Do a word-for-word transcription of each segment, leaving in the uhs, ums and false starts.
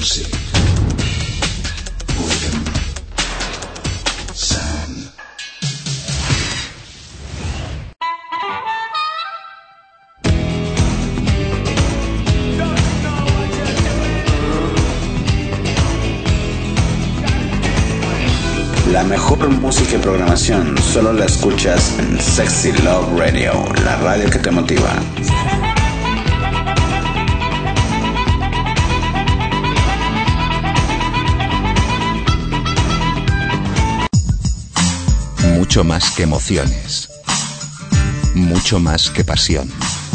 music, rhythm, sound. La mejor música y programación solo la escuchas en Sexy Love Radio, la radio que te motiva. Mucho más que emociones, mucho más que pasión.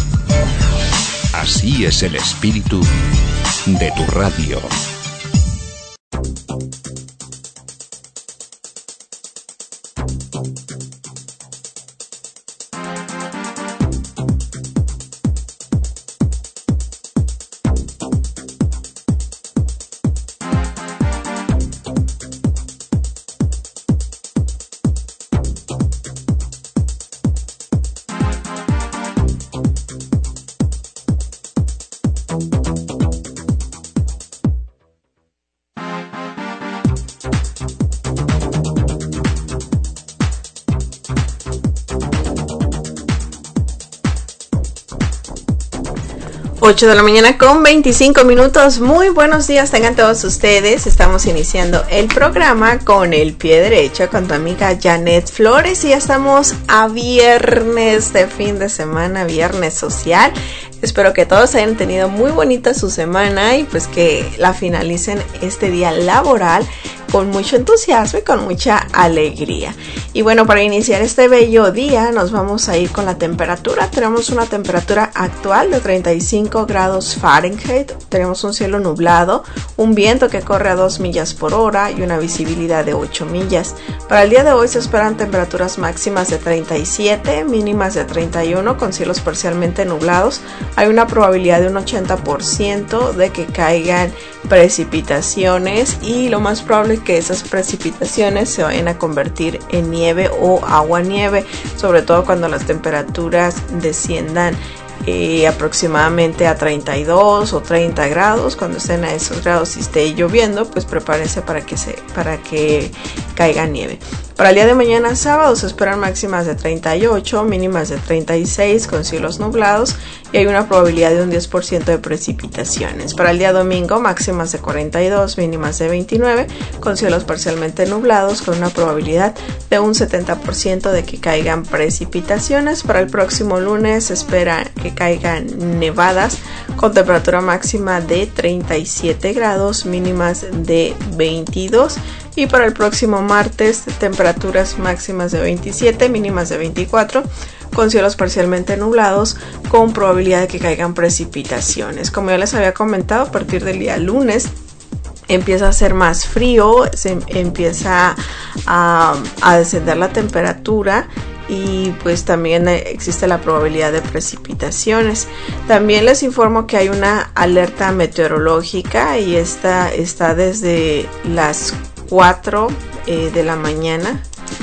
Así es el espíritu de tu radio. ocho de la mañana con veinticinco minutos. Muy buenos días tengan todos ustedes. Estamos iniciando el programa con el pie derecho con tu amiga Janet Flores y ya estamos a viernes de fin de semana, viernes social. Espero que todos hayan tenido muy bonita su semana y pues que la finalicen este día laboral con mucho entusiasmo y con mucha alegría. Y bueno, para iniciar este bello día nos vamos a ir con la temperatura. Tenemos una temperatura actual de treinta y cinco grados Fahrenheit. Tenemos un cielo nublado, un viento que corre a dos millas por hora y una visibilidad de ocho millas. Para el día de hoy se esperan temperaturas máximas de treinta y siete, mínimas de treinta y uno con cielos parcialmente nublados. Hay una probabilidad de un ochenta por ciento de que caigan precipitaciones y lo más probable es que esas precipitaciones se vayan a convertir en nieve o agua nieve, sobre todo cuando las temperaturas desciendan eh, aproximadamente a treinta y dos o treinta grados. Cuando estén a esos grados y esté lloviendo, pues prepárense para que se para que caiga nieve. Para el día de mañana sábado se esperan máximas de treinta y ocho, mínimas de treinta y seis con cielos nublados y hay una probabilidad de un diez por ciento de precipitaciones. Para el día domingo máximas de cuarenta y dos, mínimas de veintinueve con cielos parcialmente nublados con una probabilidad de un setenta por ciento de que caigan precipitaciones. Para el próximo lunes se espera que caigan nevadas con temperatura máxima de treinta y siete grados, mínimas de veintidós. Y para el próximo martes, temperaturas máximas de veintisiete, mínimas de veinticuatro, con cielos parcialmente nublados, con probabilidad de que caigan precipitaciones. Como ya les había comentado, a partir del día lunes empieza a hacer más frío, se empieza a, a descender la temperatura y pues también existe la probabilidad de precipitaciones. También les informo que hay una alerta meteorológica y esta está desde las cuatro eh, de la mañana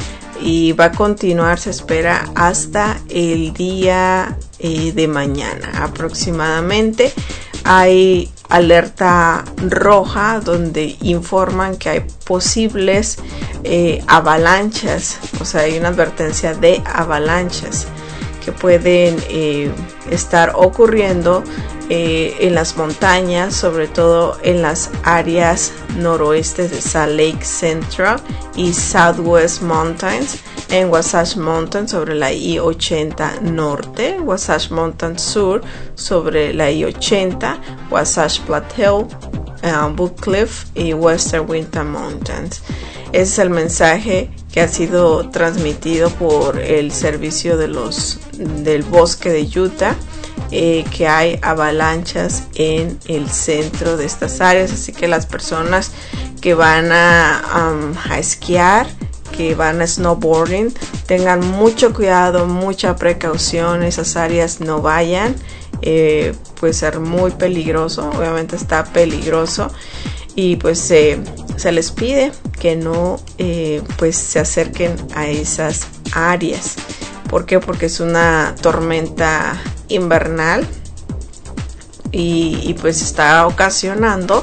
y va a continuar, se espera hasta el día eh, de mañana aproximadamente. Hay alerta roja donde informan que hay posibles eh, avalanchas, o sea hay una advertencia de avalanchas que pueden eh, estar ocurriendo eh, en las montañas, sobre todo en las áreas noroeste de Salt Lake Central y Southwest Mountains, en Wasatch Mountain sobre la I ochenta norte, Wasatch Mountain sur sobre la I ochenta, Wasatch Plateau, uh, Boot Cliff y Western Winter Mountains. Ese es el mensaje que ha sido transmitido por el servicio de los del bosque de Utah, eh, que hay avalanchas en el centro de estas áreas, así que las personas que van a, um, a esquiar, que van a snowboarding, tengan mucho cuidado, mucha precaución, esas áreas no vayan, eh, puede ser muy peligroso, obviamente está peligroso y pues eh, se les pide que no eh, pues se acerquen a esas áreas. ¿Por qué? Porque es una tormenta invernal y, y pues está ocasionando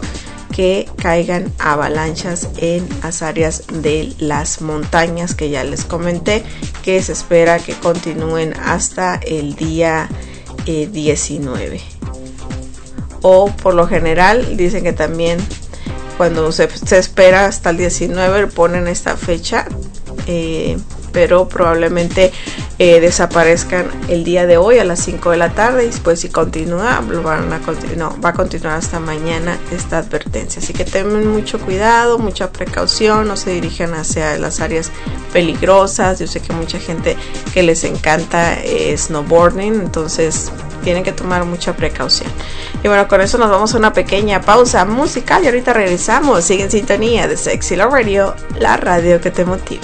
que caigan avalanchas en las áreas de las montañas que ya les comenté, que se espera que continúen hasta el día eh, diecinueve. O por lo general dicen que también cuando se, se espera hasta el diecinueve ponen esta fecha, eh, pero probablemente eh, desaparezcan el día de hoy a las cinco de la tarde, y después si continúa, lo van a continu- no, va a continuar hasta mañana esta advertencia. Así que tengan mucho cuidado, mucha precaución, no se dirijan hacia las áreas peligrosas. Yo sé que mucha gente que les encanta eh, snowboarding, entonces tienen que tomar mucha precaución. Y bueno, con eso nos vamos a una pequeña pausa musical y ahorita regresamos. Sigue en sintonía de Sexy Love Radio, la radio que te motiva.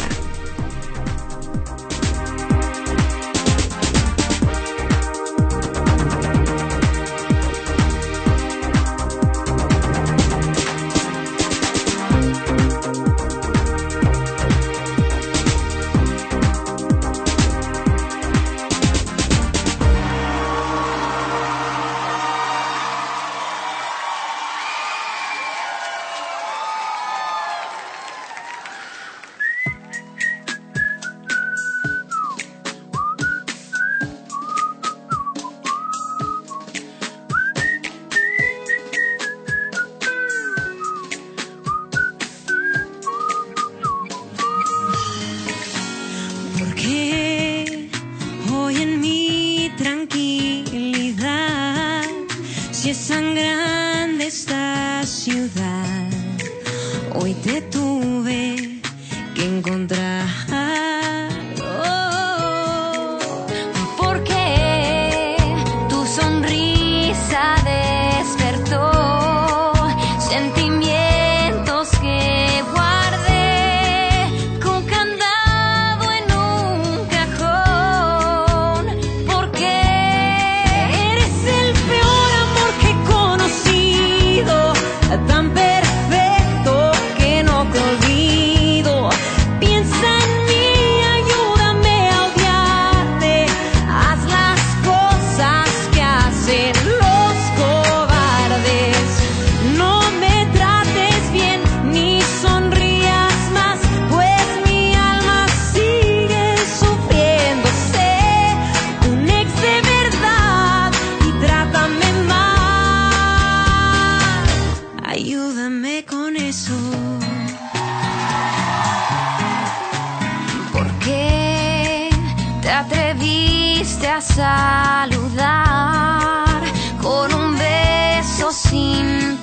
Saludar con un beso sin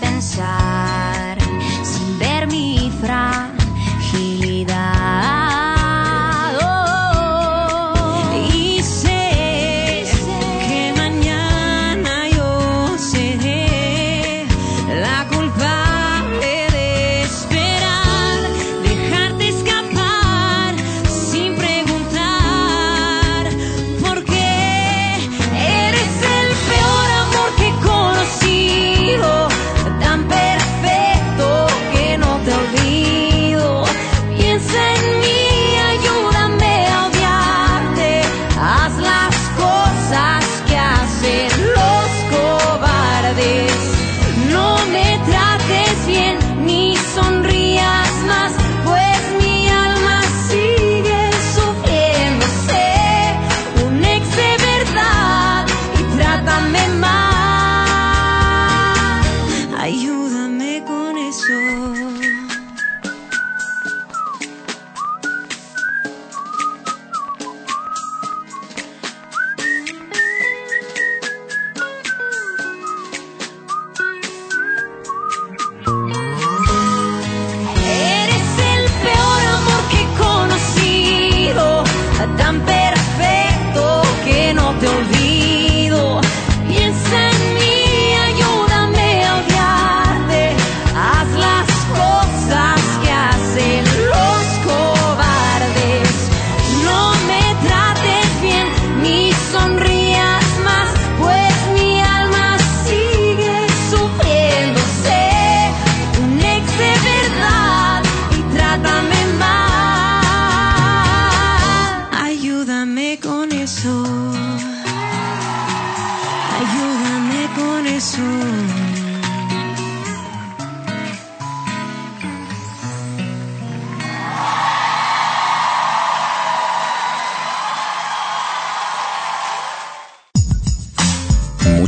pensar, sin ver mi fragilidad. Oh, y sé que mañana yo seré la culpable de esperar, dejarte escapar sin preguntar por qué. Eres el peor amor que he conocido, tan perfecto que no te olvido. Piensa en mí, ayúdame a odiarte. Haz las cosas que hacen los cobardes. No me trates bien ni sonrías más, pues mi alma sigue sufriendo. Sé un ex de verdad y trátame mal. Ayúdame con eso.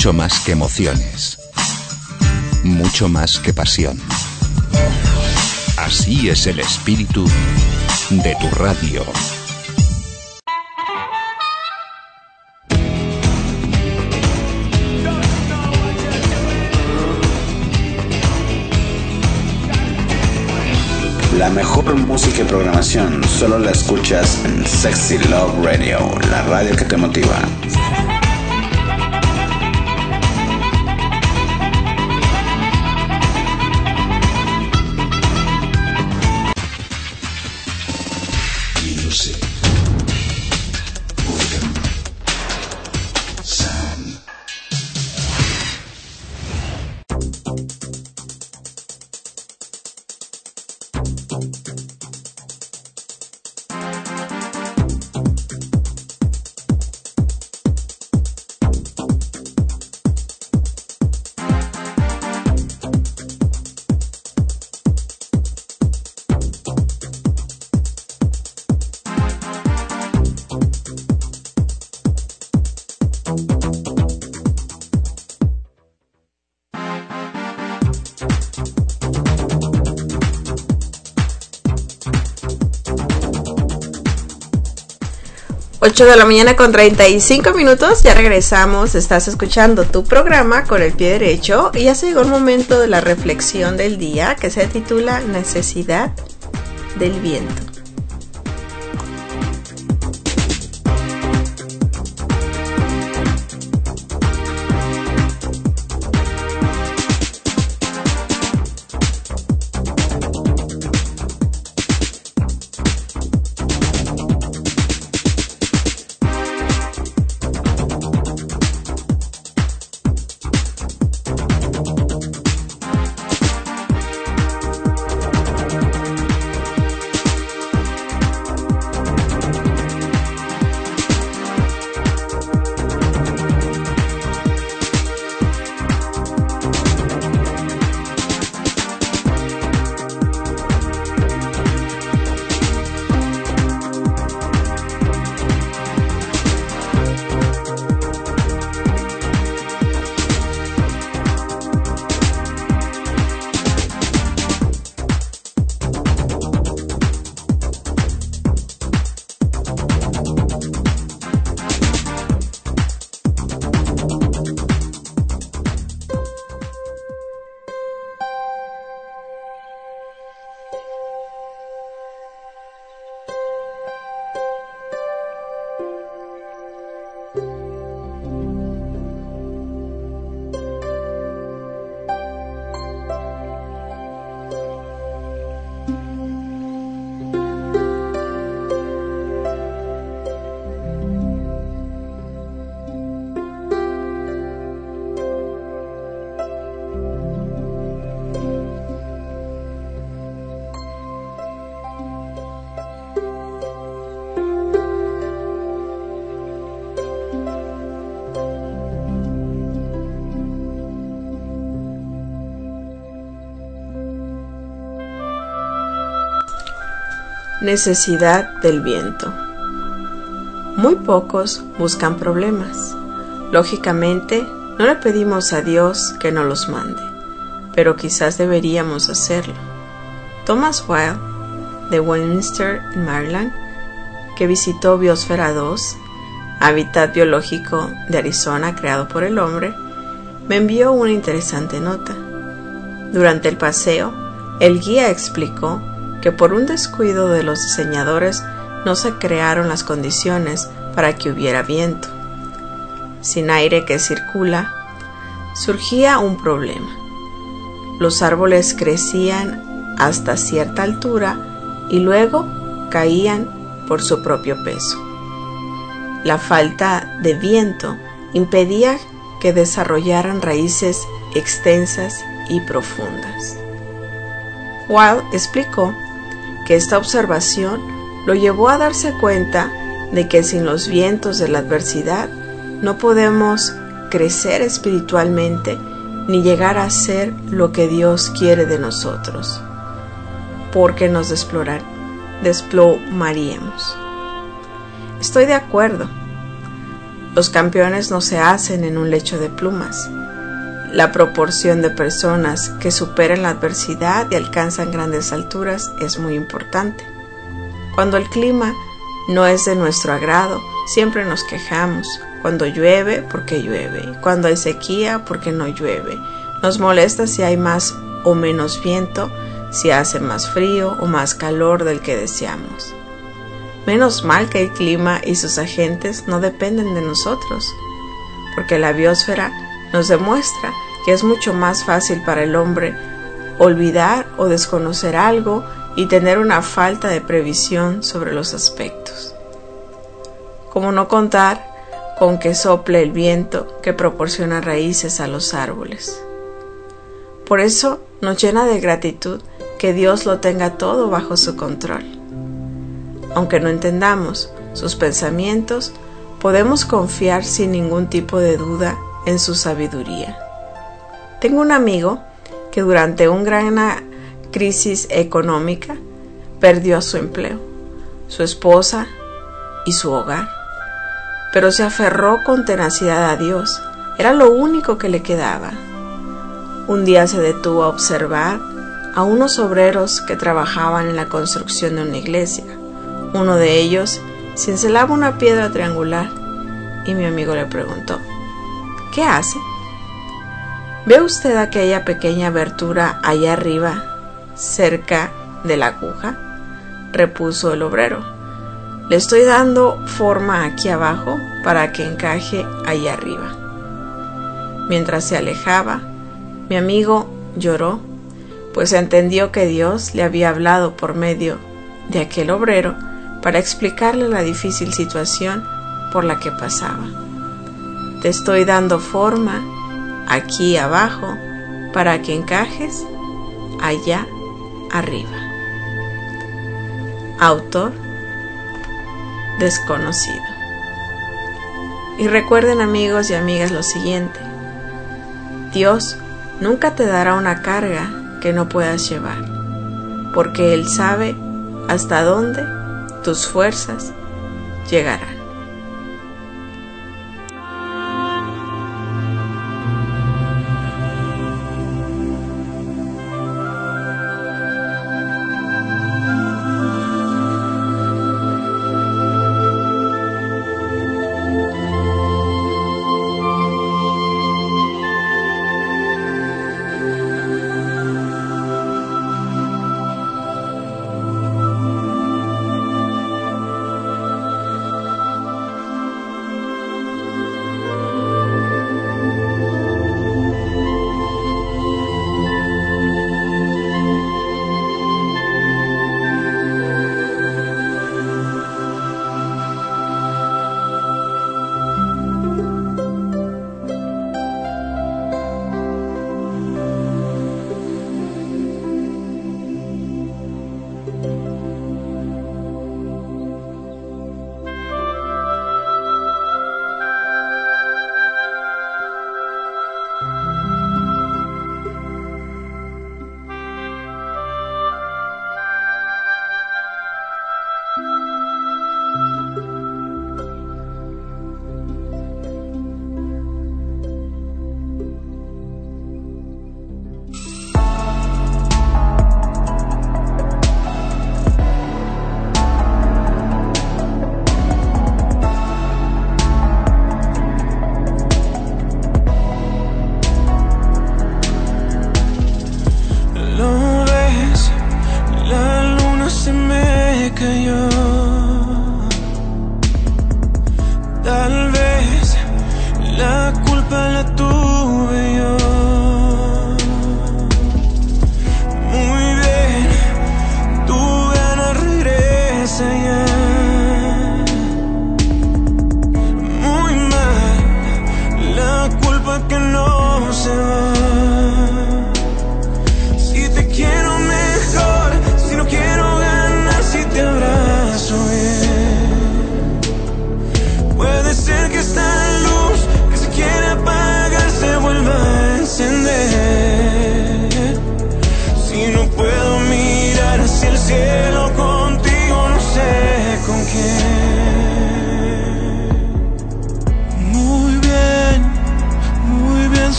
Mucho más que emociones. Mucho más que pasión. Así es el espíritu de tu radio. La mejor música y programación solo la escuchas en Sexy Love Radio, la radio que te motiva. ocho de la mañana con treinta y cinco minutos, ya regresamos, estás escuchando tu programa Con el Pie Derecho y ya se llegó el momento de la reflexión del día que se titula Necesidad del Viento. Necesidad del viento. Muy pocos buscan problemas. Lógicamente, no le pedimos a Dios que nos los mande, pero quizás deberíamos hacerlo. Thomas Wilde, de Westminster, en Maryland, que visitó Biosfera dos, hábitat biológico de Arizona creado por el hombre, me envió una interesante nota. Durante el paseo, el guía explicó que por un descuido de los diseñadores no se crearon las condiciones para que hubiera viento. Sin aire que circula, surgía un problema. Los árboles crecían hasta cierta altura y luego caían por su propio peso. La falta de viento impedía que desarrollaran raíces extensas y profundas. Wilde explicó que esta observación lo llevó a darse cuenta de que sin los vientos de la adversidad no podemos crecer espiritualmente ni llegar a ser lo que Dios quiere de nosotros, porque nos desplorar, desplomaríamos. Estoy de acuerdo. Los campeones no se hacen en un lecho de plumas. La proporción de personas que superan la adversidad y alcanzan grandes alturas es muy importante. Cuando el clima no es de nuestro agrado, siempre nos quejamos. Cuando llueve, porque llueve. Cuando hay sequía, porque no llueve. Nos molesta si hay más o menos viento, si hace más frío o más calor del que deseamos. Menos mal que el clima y sus agentes no dependen de nosotros, porque la biosfera nos demuestra que es mucho más fácil para el hombre olvidar o desconocer algo y tener una falta de previsión sobre los aspectos. Como no contar con que sople el viento que proporciona raíces a los árboles. Por eso nos llena de gratitud que Dios lo tenga todo bajo su control. Aunque no entendamos sus pensamientos, podemos confiar sin ningún tipo de duda en su sabiduría. Tengo un amigo que durante una gran crisis económica perdió su empleo, su esposa y su hogar, pero se aferró con tenacidad a Dios. Era lo único que le quedaba. Un día se detuvo a observar a unos obreros que trabajaban en la construcción de una iglesia. Uno de ellos cincelaba una piedra triangular y mi amigo le preguntó: ¿qué hace? ¿Ve usted aquella pequeña abertura allá arriba, cerca de la aguja? Repuso el obrero. Le estoy dando forma aquí abajo para que encaje allá arriba. Mientras se alejaba, mi amigo lloró, pues entendió que Dios le había hablado por medio de aquel obrero para explicarle la difícil situación por la que pasaba. Te estoy dando forma aquí abajo para que encajes allá arriba. Autor desconocido. Y recuerden, amigos y amigas, lo siguiente: Dios nunca te dará una carga que no puedas llevar, porque Él sabe hasta dónde tus fuerzas llegarán.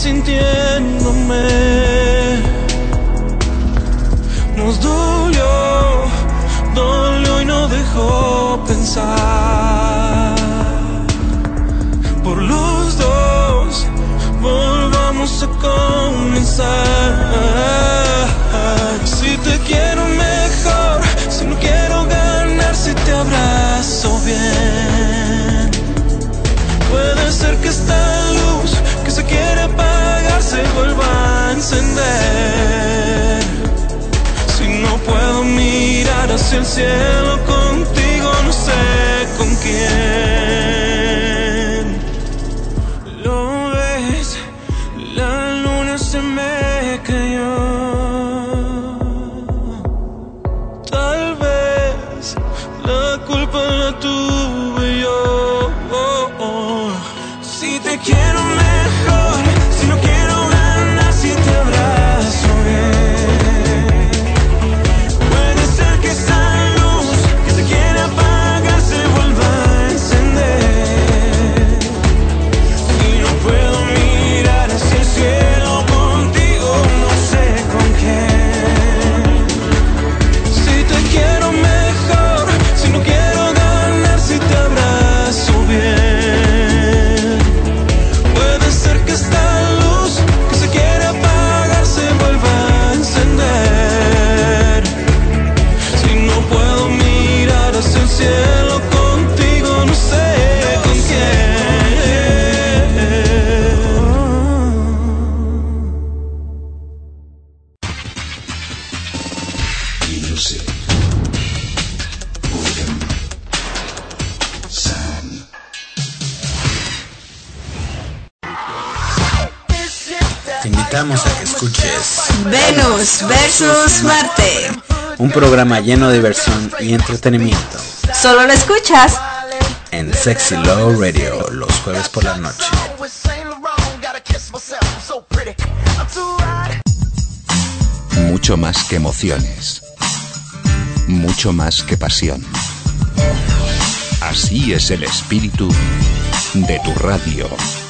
sintiéndome. Nos dolió, dolió y no dejó pensar. Por los dos volvamos a comenzar. Si te quiero mejor, si no quiero ganar, si te abrazo bien. Puede ser que esta luz que se quiere apagar se vuelva a encender. Si no puedo mirar hacia el cielo contigo, no sé con quién. Lo ves, la luna se me cayó. Tal vez la culpa la tuve yo. Oh, oh. Si te quiero mejor, si no quiero ganar, si te abrazo bien. Puede ser que esa luz que se quiere apagar se vuelva a encender. Si no puedo mirar hacia el cielo contigo, no sé con quién. Si te quiero mejor, si no quiero ganar, si te abrazo bien. Puede ser que esta luz que se quiere apagar se vuelva a encender. Si no puedo mirar hacia el cielo contigo, no sé con quién. Music. Rhythm. Sound. Te invitamos a que escuches Venus versus Marte. un programa lleno de diversión y entretenimiento Solo lo escuchas en Sexy Love Radio los jueves por la noche. Mucho más que emociones. Mucho más que pasión. Así es el espíritu de tu radio.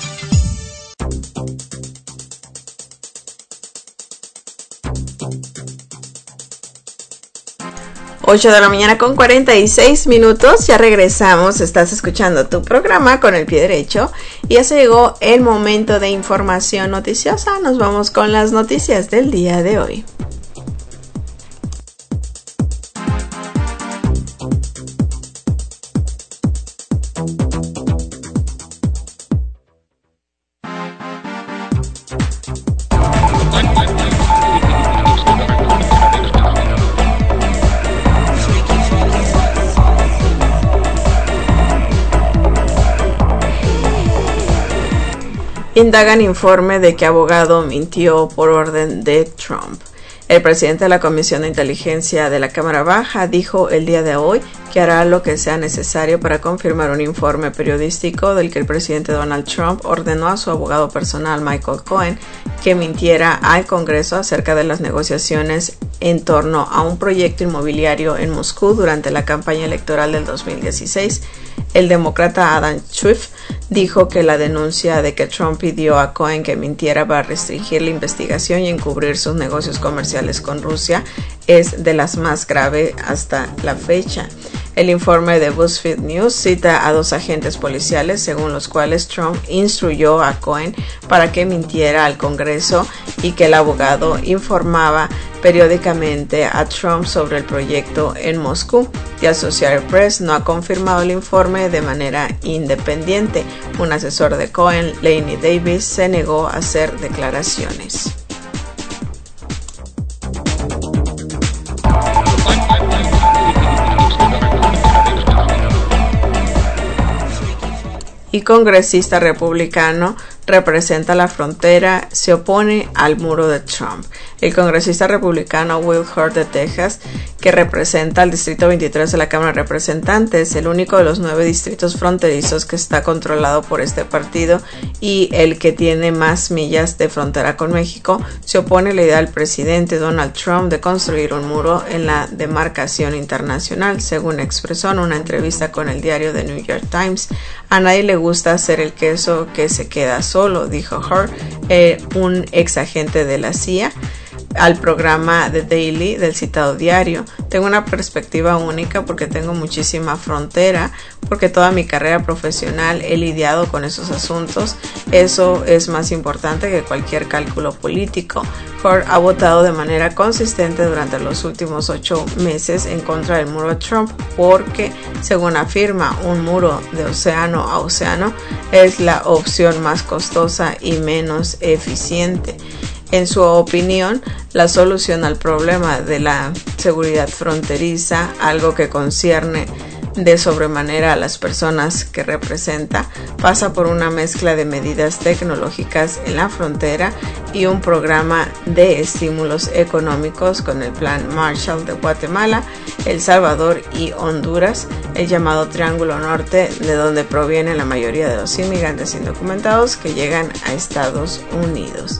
ocho de la mañana con cuarenta y seis minutos, ya regresamos, estás escuchando tu programa con el pie derecho y ya se llegó el momento de información noticiosa. Nos vamos con las noticias del día de hoy. Indagan informe de que abogado mintió por orden de Trump. El presidente de la Comisión de Inteligencia de la Cámara Baja dijo el día de hoy que hará lo que sea necesario para confirmar un informe periodístico del que el presidente Donald Trump ordenó a su abogado personal Michael Cohen que mintiera al Congreso acerca de las negociaciones en torno a un proyecto inmobiliario en Moscú durante la campaña electoral del dos mil dieciséis. El demócrata Adam Schiff dijo que la denuncia de que Trump pidió a Cohen que mintiera para restringir la investigación y encubrir sus negocios comerciales con Rusia es de las más graves hasta la fecha. El informe de BuzzFeed News cita a dos agentes policiales según los cuales Trump instruyó a Cohen para que mintiera al Congreso y que el abogado informaba periódicamente a Trump sobre el proyecto en Moscú. The Associated Press no ha confirmado el informe de manera independiente. Un asesor de Cohen, Laney Davis, se negó a hacer declaraciones. Y congresista republicano representa la frontera, se opone al muro de Trump. El congresista republicano Will Hurt de Texas, que representa al distrito veintitrés de la Cámara de Representantes, el único de los nueve distritos fronterizos que está controlado por este partido y el que tiene más millas de frontera con México, se opone a la idea del presidente Donald Trump de construir un muro en la demarcación internacional, según expresó en una entrevista con el diario The New York Times. A nadie le gusta hacer el queso que se queda solo, dijo Hurt, eh, un ex agente de la C I A, al programa The Daily del citado diario. Tengo una perspectiva única porque tengo muchísima frontera, porque toda mi carrera profesional he lidiado con esos asuntos. Eso es más importante que cualquier cálculo político. Hurt ha votado de manera consistente durante los últimos ocho meses en contra del muro de Trump porque, según afirma, un muro de océano a océano es la opción más costosa y menos eficiente. En su opinión, la solución al problema de la seguridad fronteriza, algo que concierne de sobremanera a las personas que representa, pasa por una mezcla de medidas tecnológicas en la frontera y un programa de estímulos económicos con el Plan Marshall de Guatemala, El Salvador y Honduras, el llamado Triángulo Norte, de donde provienen la mayoría de los inmigrantes indocumentados que llegan a Estados Unidos.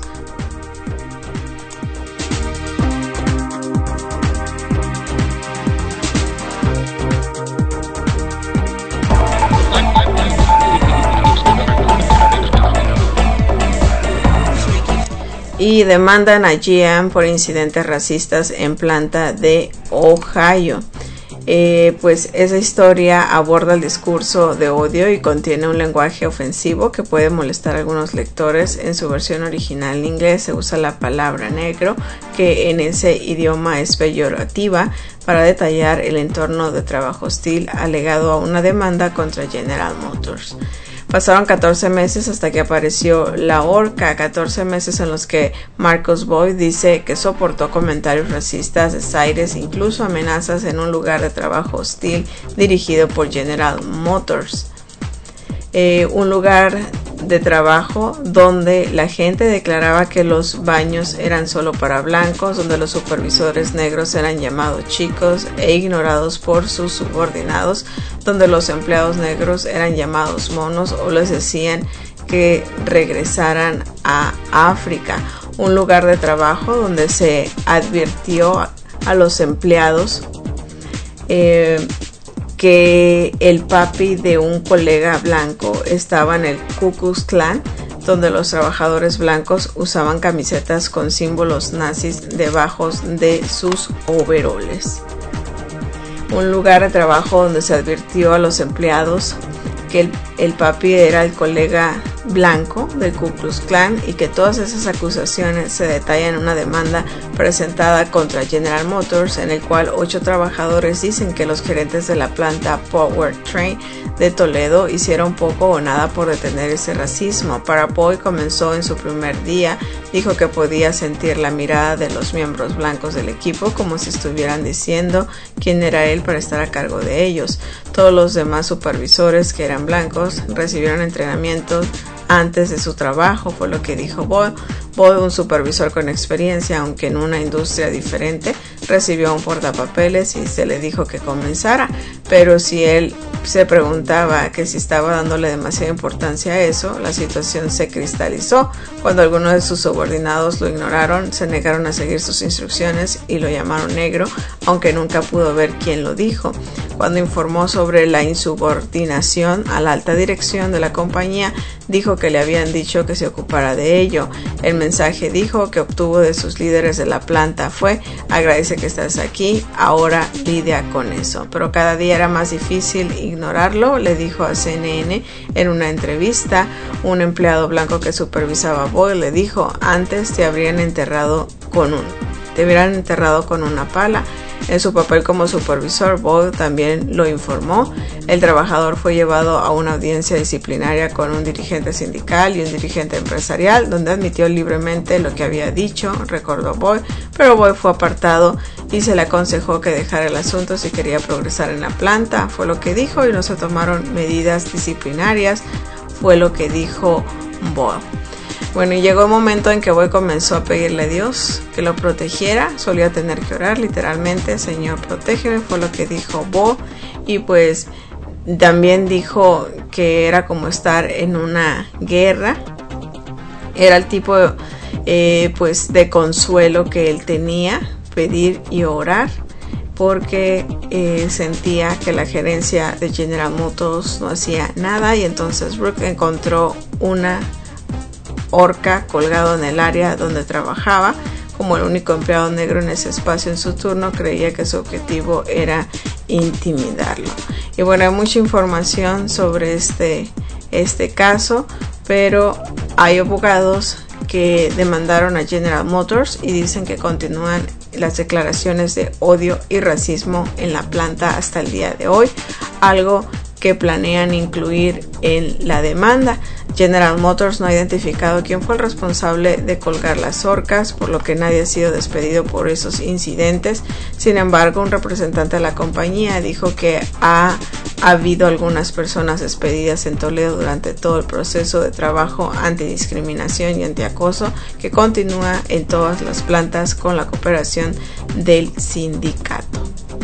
Y demandan a G M por incidentes racistas en planta de Ohio. Eh, pues esa historia aborda el discurso de odio y contiene un lenguaje ofensivo que puede molestar a algunos lectores. En su versión original en inglés se usa la palabra negro, que en ese idioma es peyorativa, para detallar el entorno de trabajo hostil alegado a una demanda contra General Motors. Pasaron catorce meses hasta que apareció la horca, catorce meses en los que Marcus Boyd dice que soportó comentarios racistas, desaires, incluso amenazas en un lugar de trabajo hostil dirigido por General Motors. Eh, un lugar de trabajo donde la gente declaraba que los baños eran solo para blancos, donde los supervisores negros eran llamados chicos e ignorados por sus subordinados, donde los empleados negros eran llamados monos o les decían que regresaran a África. Un lugar de trabajo donde se advirtió a los empleados eh, que el papi de un colega blanco estaba en el Ku Klux Klan, donde los trabajadores blancos usaban camisetas con símbolos nazis debajo de sus overoles. Un lugar de trabajo donde se advirtió a los empleados que el, el papi era el colega blanco del Ku Klux Klan y que todas esas acusaciones se detallan en una demanda presentada contra General Motors, en el cual ocho trabajadores dicen que los gerentes de la planta Powertrain de Toledo hicieron poco o nada por detener ese racismo. Para Boyd comenzó en su primer día, dijo que podía sentir la mirada de los miembros blancos del equipo como si estuvieran diciendo quién era él para estar a cargo de ellos. Todos los demás supervisores que eran blancos recibieron entrenamiento antes de su trabajo, fue lo que dijo Boyd. Boyd, un supervisor con experiencia, aunque en una industria diferente, recibió un portapapeles y se le dijo que comenzara, pero si él se preguntaba que si estaba dándole demasiada importancia a eso, la situación se cristalizó cuando algunos de sus subordinados lo ignoraron, se negaron a seguir sus instrucciones y lo llamaron negro, aunque nunca pudo ver quién lo dijo. Cuando informó sobre la insubordinación a la alta dirección de la compañía, dijo que le habían dicho que se ocupara de ello. El mensaje dijo que obtuvo de sus líderes de la planta fue: agradece que estás aquí, ahora lidia con eso. Pero cada día era más difícil ignorarlo, le dijo a C N N en una entrevista. Un empleado blanco que supervisaba a Boyd le dijo: antes te habrían enterrado con un, te hubieran enterrado con una pala. En su papel como supervisor, Boyd también lo informó. El trabajador fue llevado a una audiencia disciplinaria con un dirigente sindical y un dirigente empresarial, donde admitió libremente lo que había dicho, recordó Boyd, pero Boyd fue apartado y se le aconsejó que dejara el asunto si quería progresar en la planta. Fue lo que dijo y no se tomaron medidas disciplinarias, fue lo que dijo Boyd. Bueno, y llegó el momento en que Boy comenzó a pedirle a Dios que lo protegiera. Solía tener que orar literalmente, Señor, protégeme, fue lo que dijo Bo. Y pues también dijo que era como estar en una guerra. Era el tipo eh, pues de consuelo que él tenía, pedir y orar, porque eh, sentía que la gerencia de General Motors no hacía nada. Y entonces Brooke encontró una horca colgado en el área donde trabajaba. Como el único empleado negro en ese espacio en su turno, creía que su objetivo era intimidarlo. Y bueno, hay mucha información sobre este, este caso, pero hay abogados que demandaron a General Motors y dicen que continúan las declaraciones de odio y racismo en la planta hasta el día de hoy, algo que planean incluir en la demanda. General Motors no ha identificado quién fue el responsable de colgar las horcas, por lo que nadie ha sido despedido por esos incidentes. Sin embargo, un representante de la compañía dijo que ha habido algunas personas despedidas en Toledo durante todo el proceso de trabajo antidiscriminación y antiacoso que continúa en todas las plantas con la cooperación del sindicato.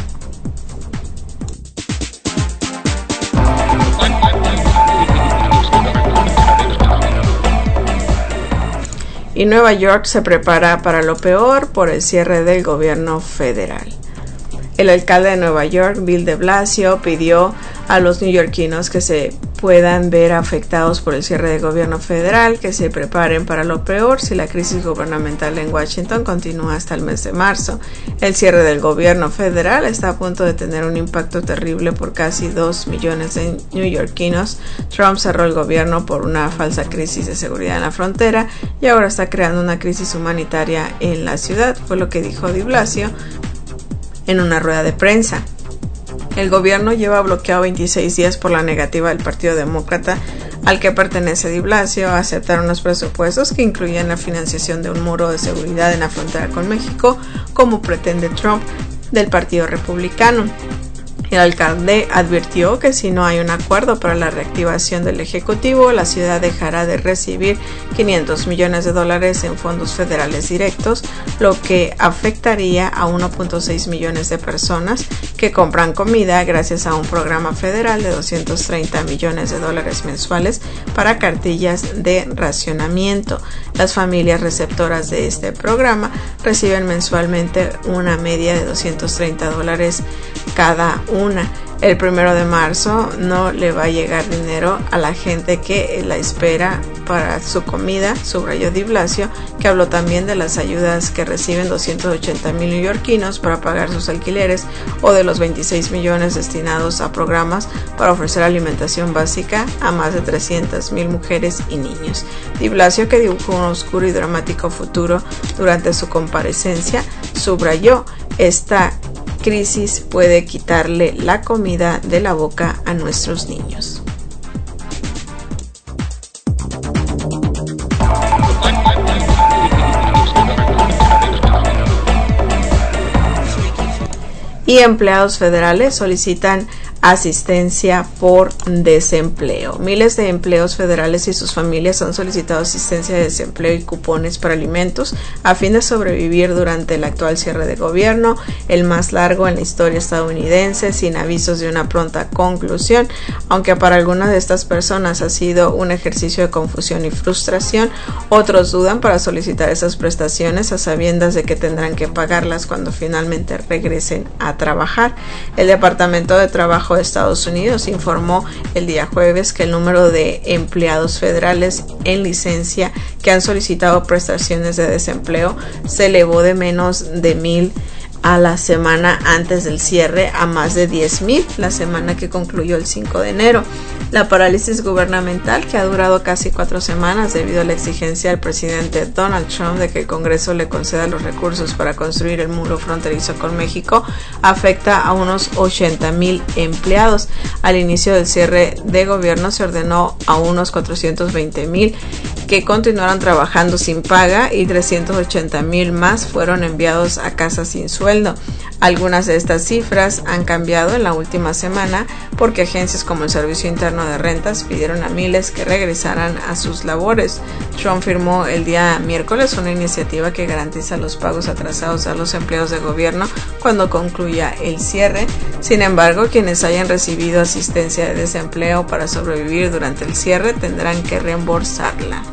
Y Nueva York se prepara para lo peor por el cierre del gobierno federal. El alcalde de Nueva York, Bill de Blasio, pidió a los neoyorquinos que se puedan ver afectados por el cierre del gobierno federal, que se preparen para lo peor si la crisis gubernamental en Washington continúa hasta el mes de marzo. El cierre del gobierno federal está a punto de tener un impacto terrible por casi dos millones de neoyorquinos. Trump cerró el gobierno por una falsa crisis de seguridad en la frontera y ahora está creando una crisis humanitaria en la ciudad, fue lo que dijo de Blasio en una rueda de prensa. El gobierno lleva bloqueado veintiséis días por la negativa del Partido Demócrata, al que pertenece de Blasio, a aceptar unos presupuestos que incluyen la financiación de un muro de seguridad en la frontera con México, como pretende Trump, del Partido Republicano. El alcalde advirtió que si no hay un acuerdo para la reactivación del Ejecutivo, la ciudad dejará de recibir quinientos millones de dólares en fondos federales directos, lo que afectaría a uno punto seis millones de personas que compran comida gracias a un programa federal de doscientos treinta millones de dólares mensuales para cartillas de racionamiento. Las familias receptoras de este programa reciben mensualmente una media de doscientos treinta dólares cada una. El primero de marzo no le va a llegar dinero a la gente que la espera para su comida, subrayó de Blasio, que habló también de las ayudas que reciben doscientos ochenta mil neoyorquinos para pagar sus alquileres o de los veintiséis millones destinados a programas para ofrecer alimentación básica a más de trescientas mil mujeres y niños. De Blasio, que dibujó un oscuro y dramático futuro durante su comparecencia, subrayó: esta crisis puede quitarle la comida de la boca a nuestros niños. Y empleados federales solicitan asistencia por desempleo. Miles de empleados federales y sus familias han solicitado asistencia de desempleo y cupones para alimentos a fin de sobrevivir durante el actual cierre de gobierno, el más largo en la historia estadounidense, sin avisos de una pronta conclusión. Aunque para algunas de estas personas ha sido un ejercicio de confusión y frustración, otros dudan para solicitar esas prestaciones a sabiendas de que tendrán que pagarlas cuando finalmente regresen a trabajar. El Departamento de Trabajo de Estados Unidos informó el día jueves que el número de empleados federales en licencia que han solicitado prestaciones de desempleo se elevó de menos de mil a la semana antes del cierre a más de diez mil la semana que concluyó el cinco de enero. La parálisis gubernamental, que ha durado casi cuatro semanas debido a la exigencia del presidente Donald Trump de que el Congreso le conceda los recursos para construir el muro fronterizo con México, afecta a unos ochenta mil empleados. Al inicio del cierre de gobierno se ordenó a unos cuatrocientos veinte mil que continuaron trabajando sin paga y trescientos ochenta mil más fueron enviados a casa sin sueldo. Algunas de estas cifras han cambiado en la última semana porque agencias como el Servicio Interno de Rentas pidieron a miles que regresaran a sus labores. Trump firmó el día miércoles una iniciativa que garantiza los pagos atrasados a los empleados de gobierno cuando concluya el cierre. Sin embargo, quienes hayan recibido asistencia de desempleo para sobrevivir durante el cierre tendrán que reembolsarla.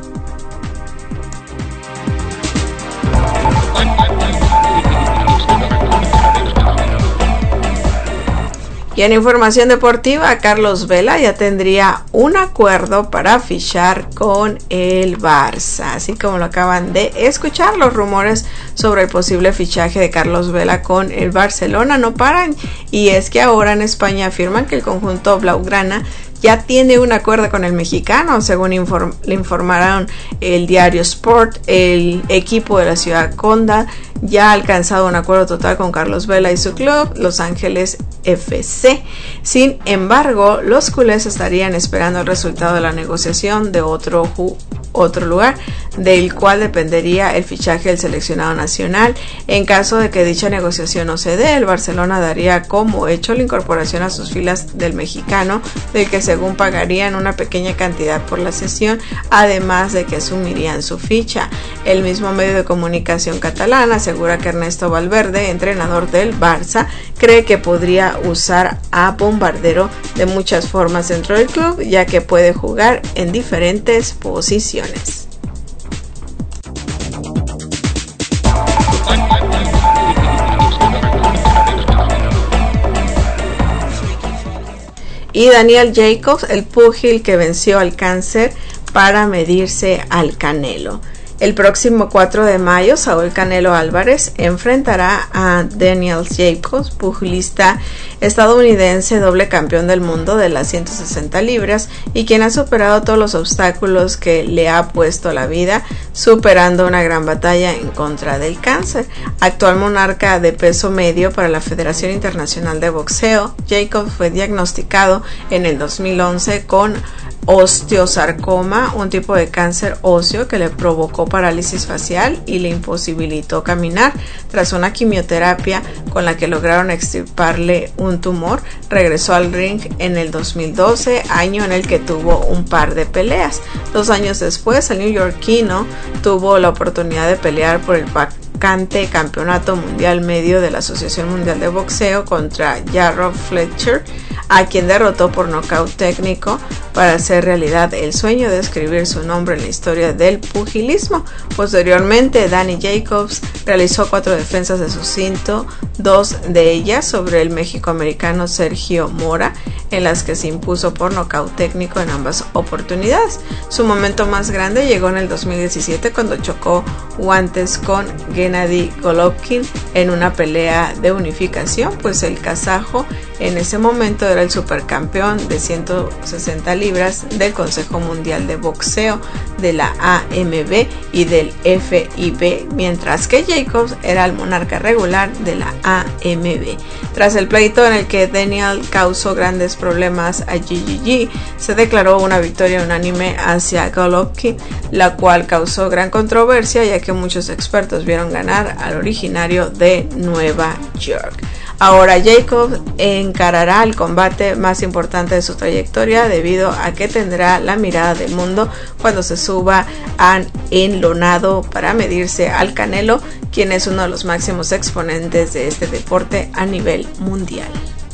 Y en información deportiva, Carlos Vela ya tendría un acuerdo para fichar con el Barça. Así como lo acaban de escuchar, los rumores sobre el posible fichaje de Carlos Vela con el Barcelona no paran. Y es que ahora en España afirman que el conjunto blaugrana ya tiene un acuerdo con el mexicano, según inform- le informaron el diario Sport. El equipo de la ciudad Conda ya ha alcanzado un acuerdo total con Carlos Vela y su club, Los Ángeles F C. Sin embargo, los culés estarían esperando el resultado de la negociación de otro ju- otro lugar, del cual dependería el fichaje del seleccionado nacional. En caso de que dicha negociación no se dé, el Barcelona daría como hecho la incorporación a sus filas del mexicano, del que según pagarían una pequeña cantidad por la cesión, además de que asumirían su ficha. El mismo medio de comunicación catalán asegura que Ernesto Valverde, entrenador del Barça, cree que podría usar a Bombardero de muchas formas dentro del club, ya que puede jugar en diferentes posiciones. Y Daniel Jacobs, el púgil que venció al cáncer para medirse al Canelo. El próximo cuatro de mayo, Saúl Canelo Álvarez enfrentará a Daniel Jacobs, pugilista estadounidense, doble campeón del mundo de las ciento sesenta libras y quien ha superado todos los obstáculos que le ha puesto la vida, superando una gran batalla en contra del cáncer. Actual monarca de peso medio para la Federación Internacional de Boxeo, Jacobs fue diagnosticado en el dos mil once con osteosarcoma, un tipo de cáncer óseo que le provocó parálisis facial y le imposibilitó caminar. Tras una quimioterapia con la que lograron extirparle un tumor, regresó al ring en el dos mil doce, año en el que tuvo un par de peleas. Dos años después, el neoyorquino tuvo la oportunidad de pelear por el vacante campeonato mundial medio de la Asociación Mundial de Boxeo contra Jarrod Fletcher, a quien derrotó por nocaut técnico para hacer realidad el sueño de escribir su nombre en la historia del pugilismo. Posteriormente, Danny Jacobs realizó cuatro defensas de su cinto, dos de ellas sobre el mexicoamericano Sergio Mora, en las que se impuso por nocaut técnico en ambas oportunidades. Su momento más grande llegó en el dos mil diecisiete cuando chocó guantes con Gennady Golovkin en una pelea de unificación, pues el kazajo en ese momento era el supercampeón de ciento sesenta libras del Consejo Mundial de Boxeo, de la A M B y del F I B, mientras que Jacobs era el monarca regular de la A M B. Tras el pleito en el que Daniel causó grandes problemas a G G G, se declaró una victoria unánime hacia Golovkin, la cual causó gran controversia ya que muchos expertos vieron ganar al originario de Nueva York. Ahora Jacobs encarará el combate más importante de su trayectoria debido a que tendrá la mirada del mundo cuando se suba a enlonado para medirse al Canelo, quien es uno de los máximos exponentes de este deporte a nivel mundial.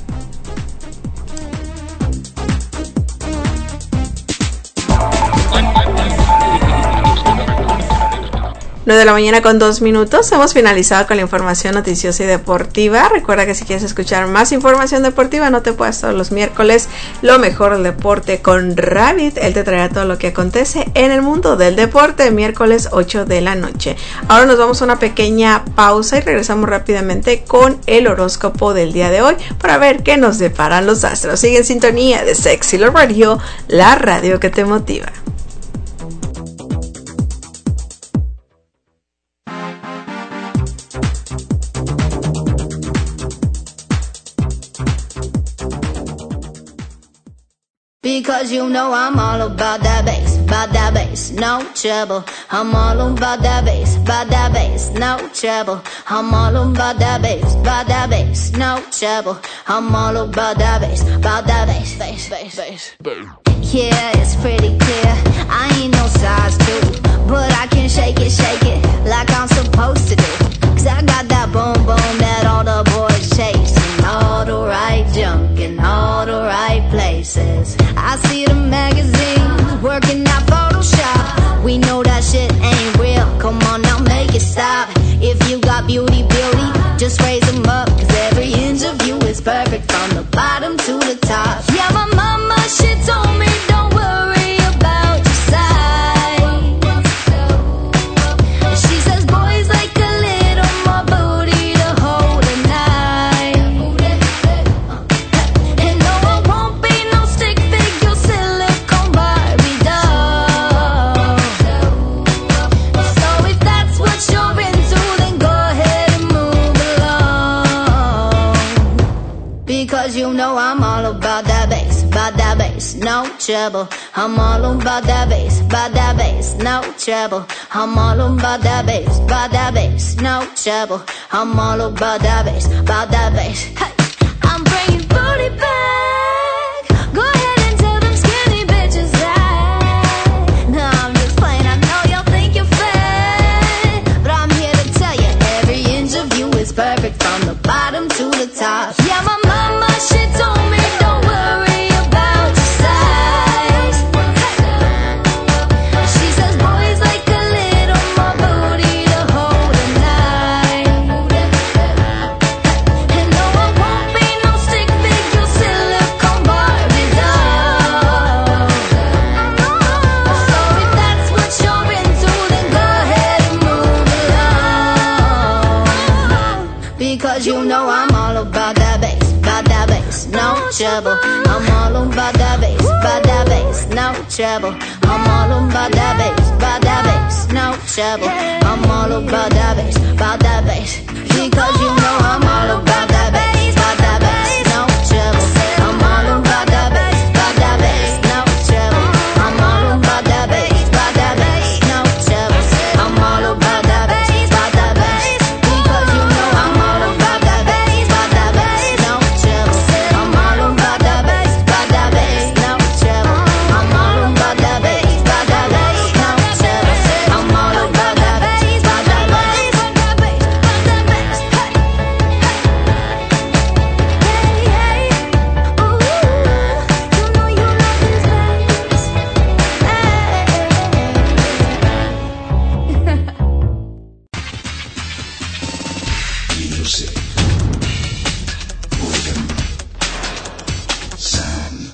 nueve de la mañana con dos minutos. Hemos finalizado con la información noticiosa y deportiva. Recuerda que si quieres escuchar más información deportiva, no te puedas todos los miércoles lo mejor del deporte con Rabbit. Él te traerá todo lo que acontece en el mundo del deporte, miércoles ocho de la noche. Ahora nos vamos a una pequeña pausa y regresamos rápidamente con el horóscopo del día de hoy para ver qué nos deparan los astros. Sigue en sintonía de Sexy Love Radio, la radio que te motiva. Because you know I'm all about that bass. about that bass, no trouble. I'm all about that bass, about that bass, no trouble. I'm all about that bass, about that bass, no trouble. I'm all about that bass, about that bass, bass, bass, bass. Yeah, it's pretty clear. I ain't no size two, but I can shake it, shake it like I'm supposed to do. Cause I got that boom boom that all the boys chasing, all the right junk in all the right places. I see the magazines working out Photoshop. We know that shit ain't real. Come on now, make it stop. If you got beauty, beauty, just raise them up. Cause every inch of you is perfect from the bottom to the top. Yeah, my mama, she told me don't worry about your size. She says boys like a little more booty to hold at night. And no, I won't be no stick figure silicone Barbie doll. So if that's what you're into, then go ahead and move along. Because you know I'm all about that bass, about that bass, no trouble. I'm all about that bass, about that bass, no trouble. I'm all about that bass, about that bass, no trouble. I'm all about that bass, about that bass. Hey, I'm bringing booty back. Go ahead and tell them skinny bitches that. No, I'm just playing, I know y'all think you're fat, but I'm here to tell you every inch of you is perfect from the bottom to the top. Yeah, my mama, she told me don't worry about your size. She says boys like a little more booty to hold at night. And no, I won't be no stick figure silicone Barbie doll. So if that's what you're into, then go ahead and move along. Because you know I'm all about that bass, about that bass, no trouble. I'm all about that bass, about that bass, no trouble. I'm all about that bass, about that bass, no trouble. I'm all about that bass, about that bass. Because you know I'm all about that bass, about that bass, no trouble. I'm all about that bass, about that bass, no trouble. I'm all about that bass, about that bass, no trouble. I'm all about that bass, about that bass. Because you know I'm all about that bass, about that bass, no trouble. I'm all about that bass, about that bass, no trouble. I'm all about that bass, about that bass, no trouble. I'm all about that bass, about that bass, about that bass, about that bass. Hey, hey, hey, ooh, you know you love this bass. Music. Organ. Sound.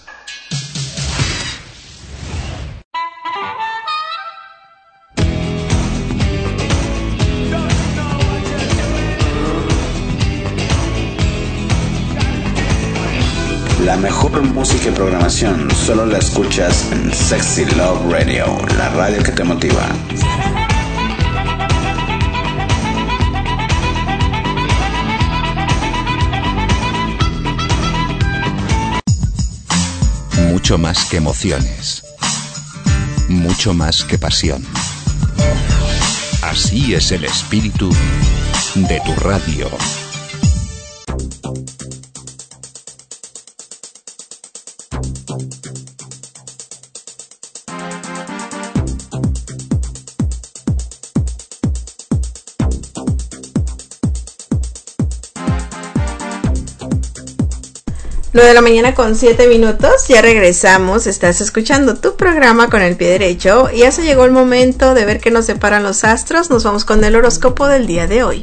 La mejor música y programación solo la escuchas en Sexy Love Radio, la radio que te motiva. Mucho más que emociones. Mucho más que pasión. Así es el espíritu de tu radio. nueve de la mañana con siete minutos, ya regresamos, estás escuchando tu programa con el pie derecho y ya se llegó el momento de ver qué nos separan los astros. Nos vamos con el horóscopo del día de hoy.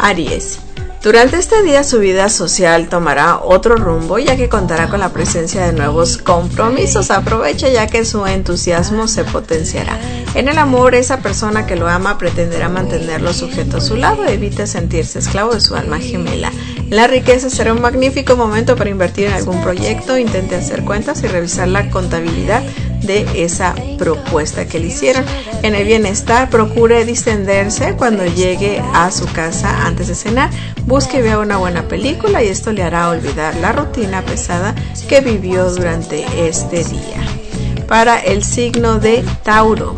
Aries. Durante este día su vida social tomará otro rumbo, ya que contará con la presencia de nuevos compromisos. Aprovecha, ya que su entusiasmo se potenciará. En el amor, esa persona que lo ama pretenderá mantenerlo sujeto a su lado. Evite sentirse esclavo de su alma gemela. En la riqueza, será un magnífico momento para invertir en algún proyecto. Intente hacer cuentas y revisar la contabilidad de esa propuesta que le hicieron. En el bienestar, procure distenderse cuando llegue a su casa antes de cenar. Busque y vea una buena película, y esto le hará olvidar la rutina pesada que vivió durante este día. Para el signo de Tauro.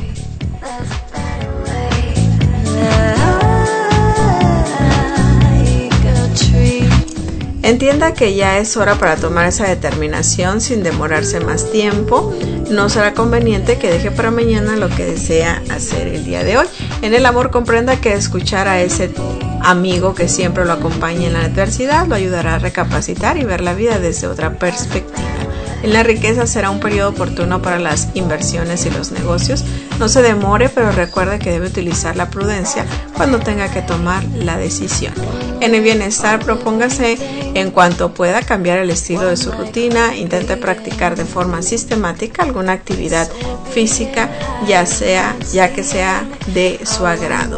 Entienda que ya es hora para tomar esa determinación sin demorarse más tiempo. No será conveniente que deje para mañana lo que desea hacer el día de hoy. En el amor, comprenda que escuchar a ese amigo que siempre lo acompaña en la adversidad lo ayudará a recapacitar y ver la vida desde otra perspectiva. En la riqueza, será un periodo oportuno para las inversiones y los negocios. No se demore, pero recuerde que debe utilizar la prudencia cuando tenga que tomar la decisión. En el bienestar, propóngase en cuanto pueda cambiar el estilo de su rutina. Intente practicar de forma sistemática alguna actividad física, ya sea, ya que sea de su agrado.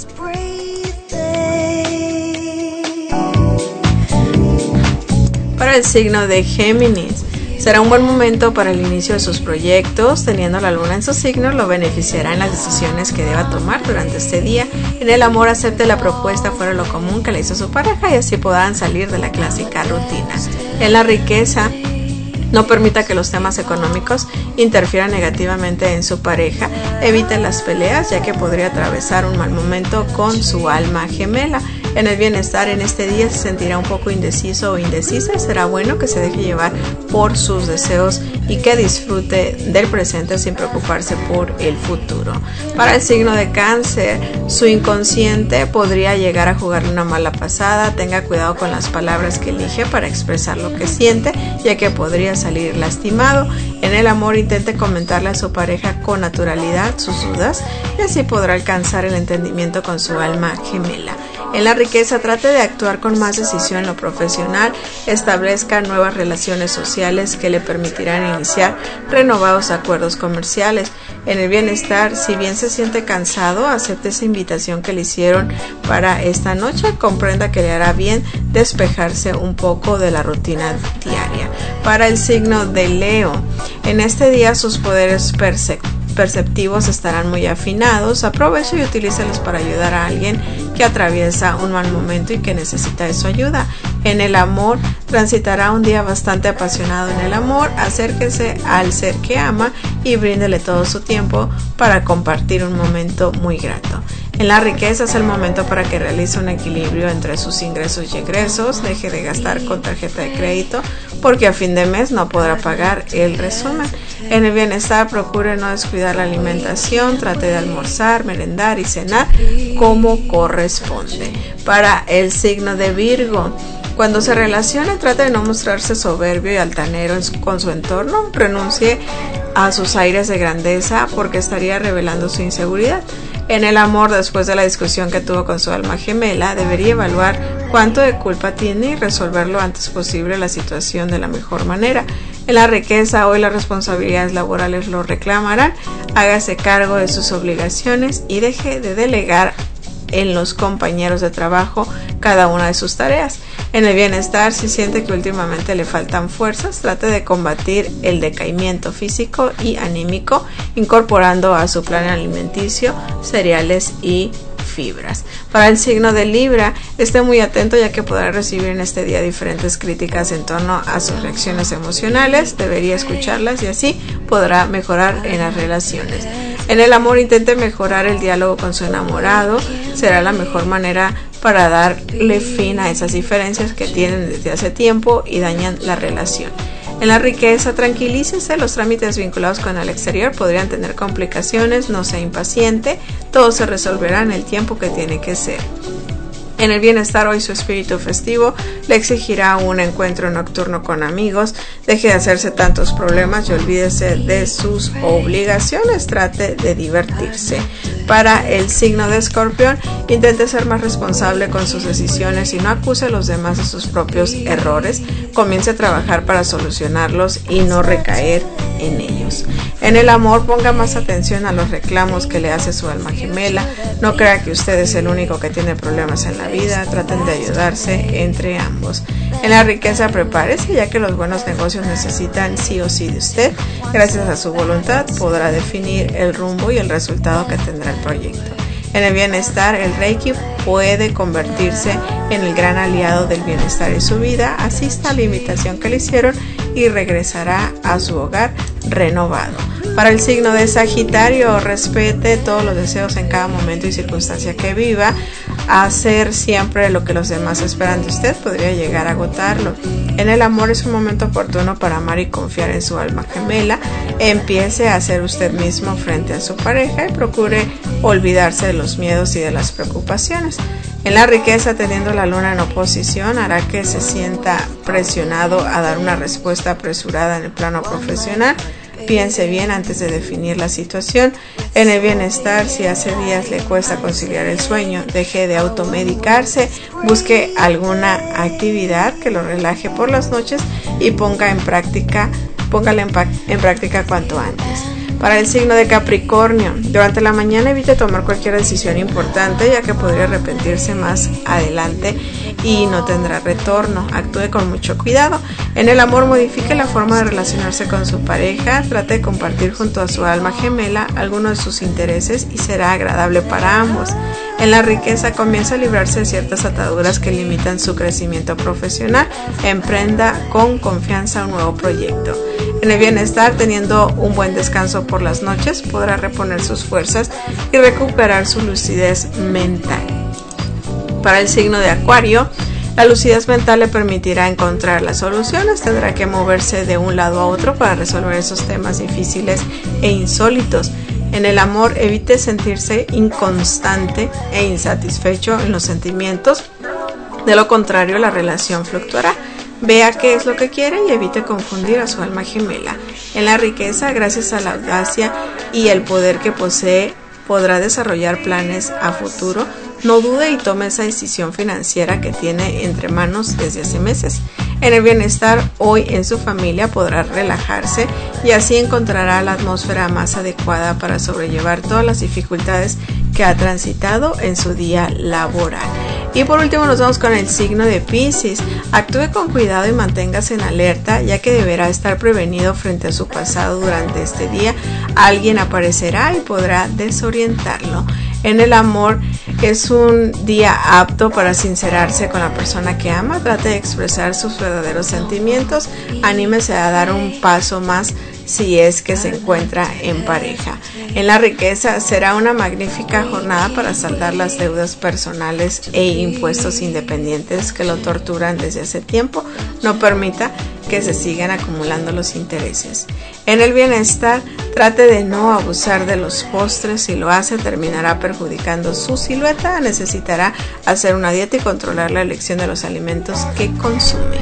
Para el signo de Géminis. Será un buen momento para el inicio de sus proyectos. Teniendo la luna en su signo, lo beneficiará en las decisiones que deba tomar durante este día. En el amor, acepte la propuesta fuera de lo común que le hizo su pareja, y así podrán salir de la clásica rutina. En la riqueza, no permita que los temas económicos interfieran negativamente en su pareja. Evite las peleas, ya que podría atravesar un mal momento con su alma gemela. En el bienestar, en este día se sentirá un poco indeciso o indecisa. Será bueno que se deje llevar por sus deseos y que disfrute del presente sin preocuparse por el futuro. Para el signo de Cáncer, su inconsciente podría llegar a jugarle una mala pasada. Tenga cuidado con las palabras que elige para expresar lo que siente, ya que podría salir lastimado. En el amor, intente comentarle a su pareja con naturalidad sus dudas, y así podrá alcanzar el entendimiento con su alma gemela. En la riqueza, trate de actuar con más decisión en lo profesional. Establezca nuevas relaciones sociales que le permitirán iniciar renovados acuerdos comerciales. En el bienestar, si bien se siente cansado, acepte esa invitación que le hicieron para esta noche. Comprenda que le hará bien despejarse un poco de la rutina diaria. Para el signo de Leo, en este día sus poderes perceptivos perceptivos estarán muy afinados. Aproveche y utilícelos para ayudar a alguien que atraviesa un mal momento y que necesita de su ayuda. En el amor, transitará un día bastante apasionado en el amor. Acérquese al ser que ama y bríndele todo su tiempo para compartir un momento muy grato. En la riqueza, es el momento para que realice un equilibrio entre sus ingresos y egresos. Deje de gastar con tarjeta de crédito, porque a fin de mes no podrá pagar el resumen. En el bienestar, procure no descuidar la alimentación. Trate de almorzar, merendar y cenar como corresponde. Para el signo de Virgo, cuando se relacione, trate de no mostrarse soberbio y altanero con su entorno. Renuncie a sus aires de grandeza, porque estaría revelando su inseguridad. En el amor, después de la discusión que tuvo con su alma gemela, debería evaluar cuánto de culpa tiene y resolver lo antes posible la situación de la mejor manera. En la riqueza, hoy las responsabilidades laborales lo reclamarán. Hágase cargo de sus obligaciones y deje de delegar en los compañeros de trabajo cada una de sus tareas. En el bienestar, si siente que últimamente le faltan fuerzas, trate de combatir el decaimiento físico y anímico, incorporando a su plan alimenticio cereales y fibras. Para el signo de Libra, esté muy atento, ya que podrá recibir en este día diferentes críticas en torno a sus reacciones emocionales. Debería escucharlas y así podrá mejorar en las relaciones. En el amor, intente mejorar el diálogo con su enamorado. Será la mejor manera para darle fin a esas diferencias que tienen desde hace tiempo y dañan la relación. En la riqueza, tranquilícese, los trámites vinculados con el exterior podrían tener complicaciones. No sea impaciente, todo se resolverá en el tiempo que tiene que ser. En el bienestar, hoy su espíritu festivo le exigirá un encuentro nocturno con amigos. Deje de hacerse tantos problemas y olvídese de sus obligaciones. Trate de divertirse. Para el signo de Escorpión, intente ser más responsable con sus decisiones y no acuse a los demás de sus propios errores. Comience a trabajar para solucionarlos y no recaer en ellos. En el amor, ponga más atención a los reclamos que le hace su alma gemela. No crea que usted es el único que tiene problemas en la vida. Traten de ayudarse entre ambos. En la riqueza, prepárese, ya que los buenos negocios necesitan sí o sí de usted. Gracias a su voluntad podrá definir el rumbo y el resultado que tendrá el proyecto. En el bienestar, el Reiki puede convertirse en el gran aliado del bienestar en su vida. Asista a la invitación que le hicieron y regresará a su hogar renovado. Para el signo de Sagitario, respete todos los deseos en cada momento y circunstancia que viva. Hacer siempre lo que los demás esperan de usted podría llegar a agotarlo. En el amor, es un momento oportuno para amar y confiar en su alma gemela. Empiece a ser usted mismo frente a su pareja y procure olvidarse de los miedos y de las preocupaciones. En la riqueza, teniendo la luna en oposición, hará que se sienta presionado a dar una respuesta apresurada en el plano profesional. Piense bien antes de definir la situación. En el bienestar, si hace días le cuesta conciliar el sueño, deje de automedicarse, busque alguna actividad que lo relaje por las noches y ponga en práctica, póngala en, en práctica cuanto antes. Para el signo de Capricornio, durante la mañana evite tomar cualquier decisión importante, ya que podría arrepentirse más adelante y no tendrá retorno. Actúe con mucho cuidado. En el amor, modifique la forma de relacionarse con su pareja. Trate de compartir junto a su alma gemela algunos de sus intereses y será agradable para ambos. En la riqueza, comienza a librarse de ciertas ataduras que limitan su crecimiento profesional. Emprenda con confianza un nuevo proyecto. En el bienestar, teniendo un buen descanso por las noches, podrá reponer sus fuerzas y recuperar su lucidez mental. Para el signo de Acuario, la lucidez mental le permitirá encontrar las soluciones. Tendrá que moverse de un lado a otro para resolver esos temas difíciles e insólitos. En el amor, evite sentirse inconstante e insatisfecho en los sentimientos. De lo contrario, la relación fluctuará. Vea qué es lo que quiere y evite confundir a su alma gemela. En la riqueza, gracias a la audacia y el poder que posee, podrá desarrollar planes a futuro. No dude y tome esa decisión financiera que tiene entre manos desde hace meses. En el bienestar, hoy en su familia podrá relajarse y así encontrará la atmósfera más adecuada para sobrellevar todas las dificultades que ha transitado en su día laboral. Y por último nos vamos con el signo de Piscis. Actúe con cuidado y manténgase en alerta, ya que deberá estar prevenido frente a su pasado durante este día. Alguien aparecerá y podrá desorientarlo. En el amor, es un día apto para sincerarse con la persona que ama. Trate de expresar sus verdaderos sentimientos. Anímese a dar un paso más si es que se encuentra en pareja. En la riqueza, será una magnífica jornada para saldar las deudas personales e impuestos independientes que lo torturan desde hace tiempo. No permita que se sigan acumulando los intereses. En el bienestar, trate de no abusar de los postres. Si lo hace, terminará perjudicando su silueta. Necesitará hacer una dieta y controlar la elección de los alimentos que consume.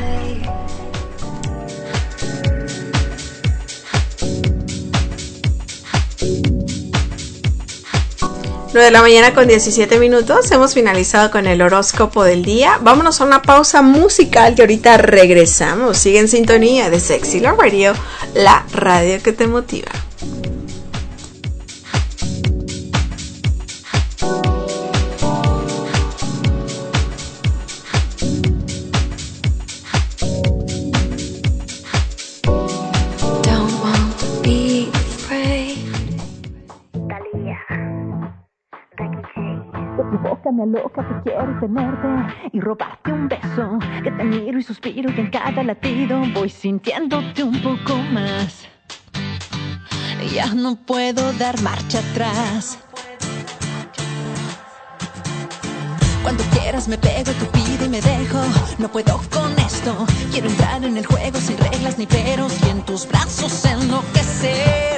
nueve de la mañana con diecisiete minutos, hemos finalizado con el horóscopo del día. Vámonos a una pausa musical y ahorita regresamos. Sigue en sintonía de Sexy Love Radio, la radio que te motiva. Me aloca que quiero tenerte y robarte un beso, que te miro y suspiro y en cada latido voy sintiéndote un poco más. Ya no puedo dar marcha atrás. Cuando quieras me pego y tú pide y me dejo. No puedo con esto. Quiero entrar en el juego sin reglas ni peros y en tus brazos enloquecer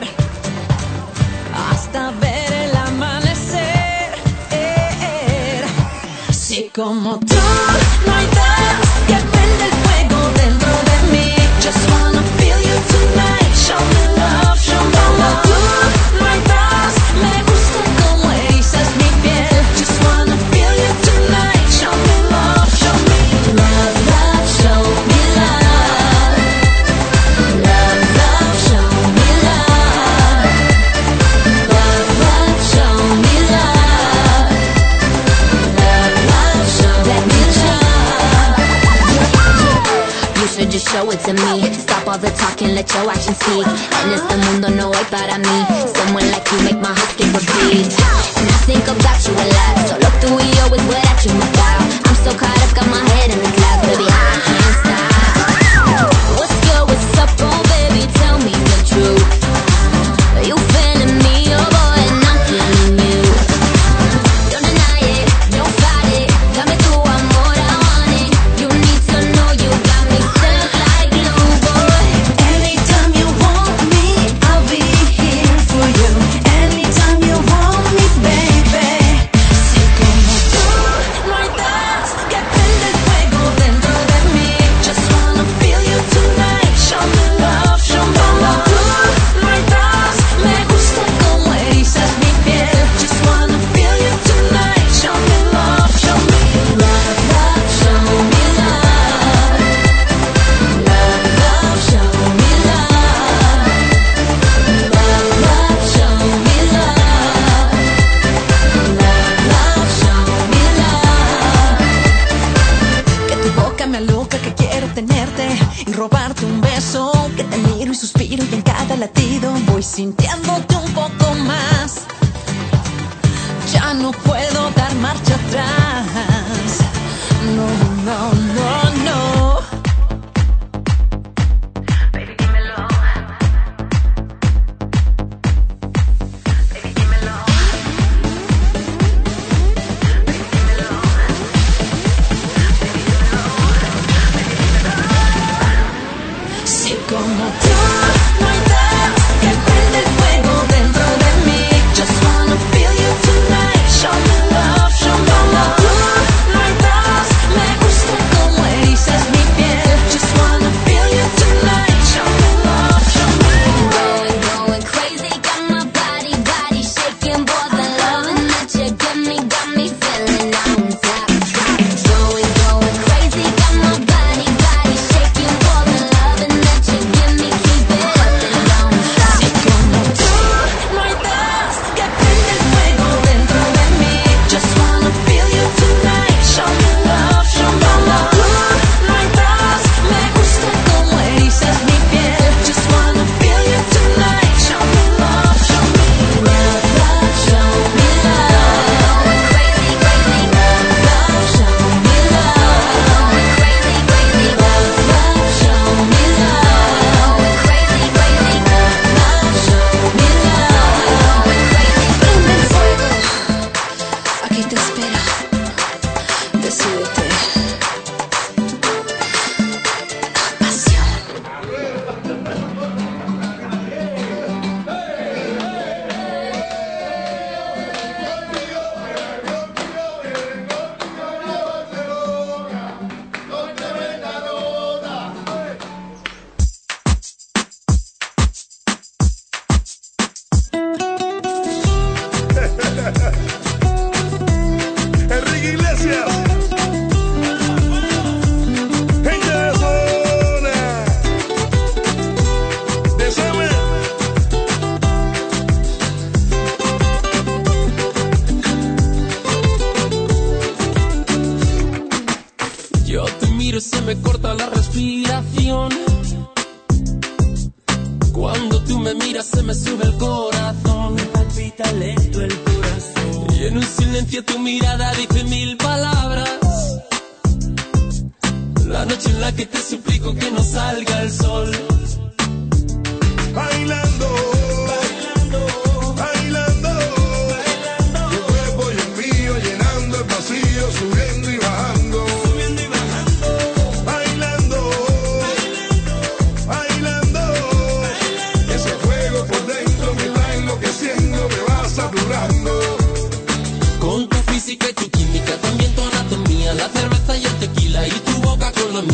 hasta ver el amanecer. Si como tú, no hay gas que prende el fuego dentro de mí. Just wanna feel you tonight, show me love, show me love. Como tú, no hay gas, me gusta como erizas mi piel. Just wanna feel you tonight, show me love, show me love, love, show me love. Love, love, show me love. Love, love, show me love. Love, love, show me love. You should just show it to me. Stop all the talking, let your actions speak. En este mundo no hay para mí. Someone like you make my heart skip a beat. And I think about you a lot. Solo tú y yo is what I dream about. I'm so caught up, got my head in the clouds. Baby, I can't stop. What's good, what's up, oh baby, tell me the truth. You feeling me, oh boy, and I'm feeling you. Don't deny it, don't fight it. Dame tu amor, I want it. You need to know you got me stuck like glue, boy. Anytime you want me, I'll be here for you. Anytime you want me, baby. Si como tú, no hay gas que prende el fuego dentro de mí. Just wanna feel you tonight, show me love, show me love. Tú, no hay gas, me gusta como erizas mi piel. Just wanna feel you tonight, show me love, show me love, love, show me love. Love, love, show me love. Love, love, show me love. Love, love, show me love. Que tu boca me aloca, que quiero tenerte y robarte un beso. Que te miro y suspiro y en cada latido voy sintiéndote un poco más. Ya no puedo dar marcha atrás. No, no, no, no. Baby, dímelo. Baby, dímelo. Baby, dímelo. Baby, dímelo. Baby, dímelo. Si como tú, no hay gas que prende el fuego dentro de mí. Just wanna feel you tonight, show me love, show me love. Tú, no hay gas, me gusta como erizas mi piel. Just wanna feel you tonight, show me love, show me love. Going, going crazy, got my body, body shaking, boy. The loving that you give me got me feeling on top. Going, going crazy, got my body, body shaking, boy. The loving that you give me, keep it up and don't stop. Si como tú, no hay gas que prende el fuego dentro de mí. Just wanna feel you tonight, show me love, show me love. Tú, no hay gas, me gusta como erizas mi piel. Just wanna feel you tonight, show me love, show me love, love, show me love. Crazy, crazy, Love, love, show me love. crazy, crazy, Love, love, show me love. crazy, crazy, Love, show me love. Prende el fuego, aquí te espero. Decídete. Pasión. Enrique Iglesias, gente de la zona, Desame. Yo te miro y se me corta la respiración. Cuando tú me miras se me sube el corazón. Me palpita lento el corazón. Y en un silencio tu mirada dice mil palabras. La noche en la que te suplico que no salga el sol. Bailando, bailando, bailando, bailando. Tu cuerpo y el mío llenando el vacío, subiendo y bajando, subiendo y bajando. Bailando, bailando, bailando, bailando. Ese fuego por dentro me va enloqueciendo, me va saturando. Con tu física y tu química, también tu anatomía.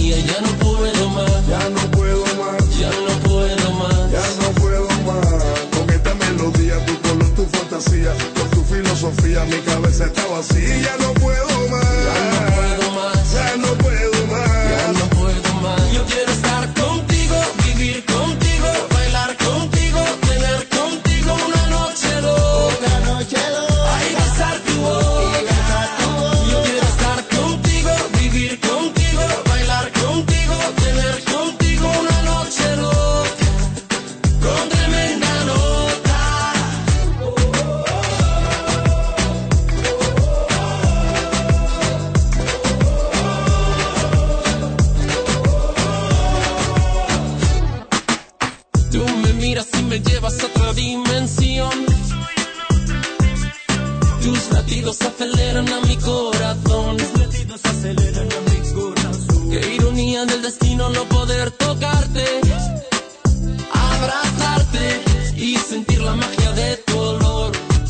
mía, ya no puedo más. Ya no puedo más, Ya no puedo más. ya no puedo más. Con esta melodía, tu color, tu fantasía, con tu filosofía, mi cabeza está vacía. Ya no puedo más, Ya no puedo más. ya no puedo más. Ya no puedo más. Yo quiero estar contigo, vivir contigo, bailar contigo, tener contigo una noche loca. Una noche loca. Ay, besar tu boca. Yo quiero estar contigo, vivir contigo, bailar contigo, tener contigo una noche loca. Con tremenda nota. Tú me miras y me llevas a otra dimensión. Tus latidos aceleran a mi corazón. Tus latidos aceleran a mi corazón. Qué ironía del destino no poder tocarte, abrazarte y sentir la magia de tu olor.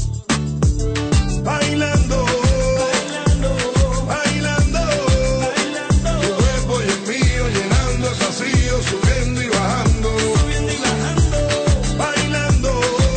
Bailando, bailando, tu cuerpo y el mío llenando el vacío, subiendo y bajando, bailando,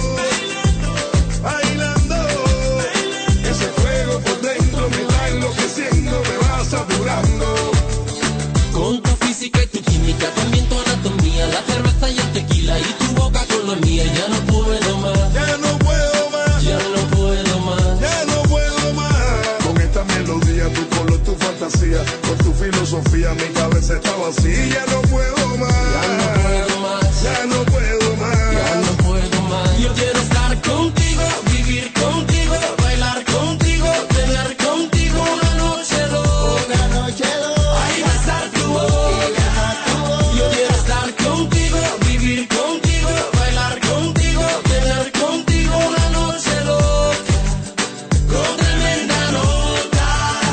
bailando, ese fuego por dentro me va enloqueciendo, me va saturando. Con tu física y tu química, también tu anatomía, la cerveza y el tequila y tu boca con la mía. Ya no puedo más, Ya no puedo más, ya no puedo más. ya no puedo más. Con esta melodía, tu color, tu fantasía, con tu filosofía, mi cabeza está vacía. Ya no puedo más, Ya no puedo más, ya no puedo más. ya no puedo más. Yo quiero estar contigo, vivir contigo, bailar contigo, tener contigo una noche loca. Una noche loca. Ay, besar tu boca. Yo quiero estar contigo, vivir contigo, bailar contigo, tener contigo una noche loca. Con tremenda nota.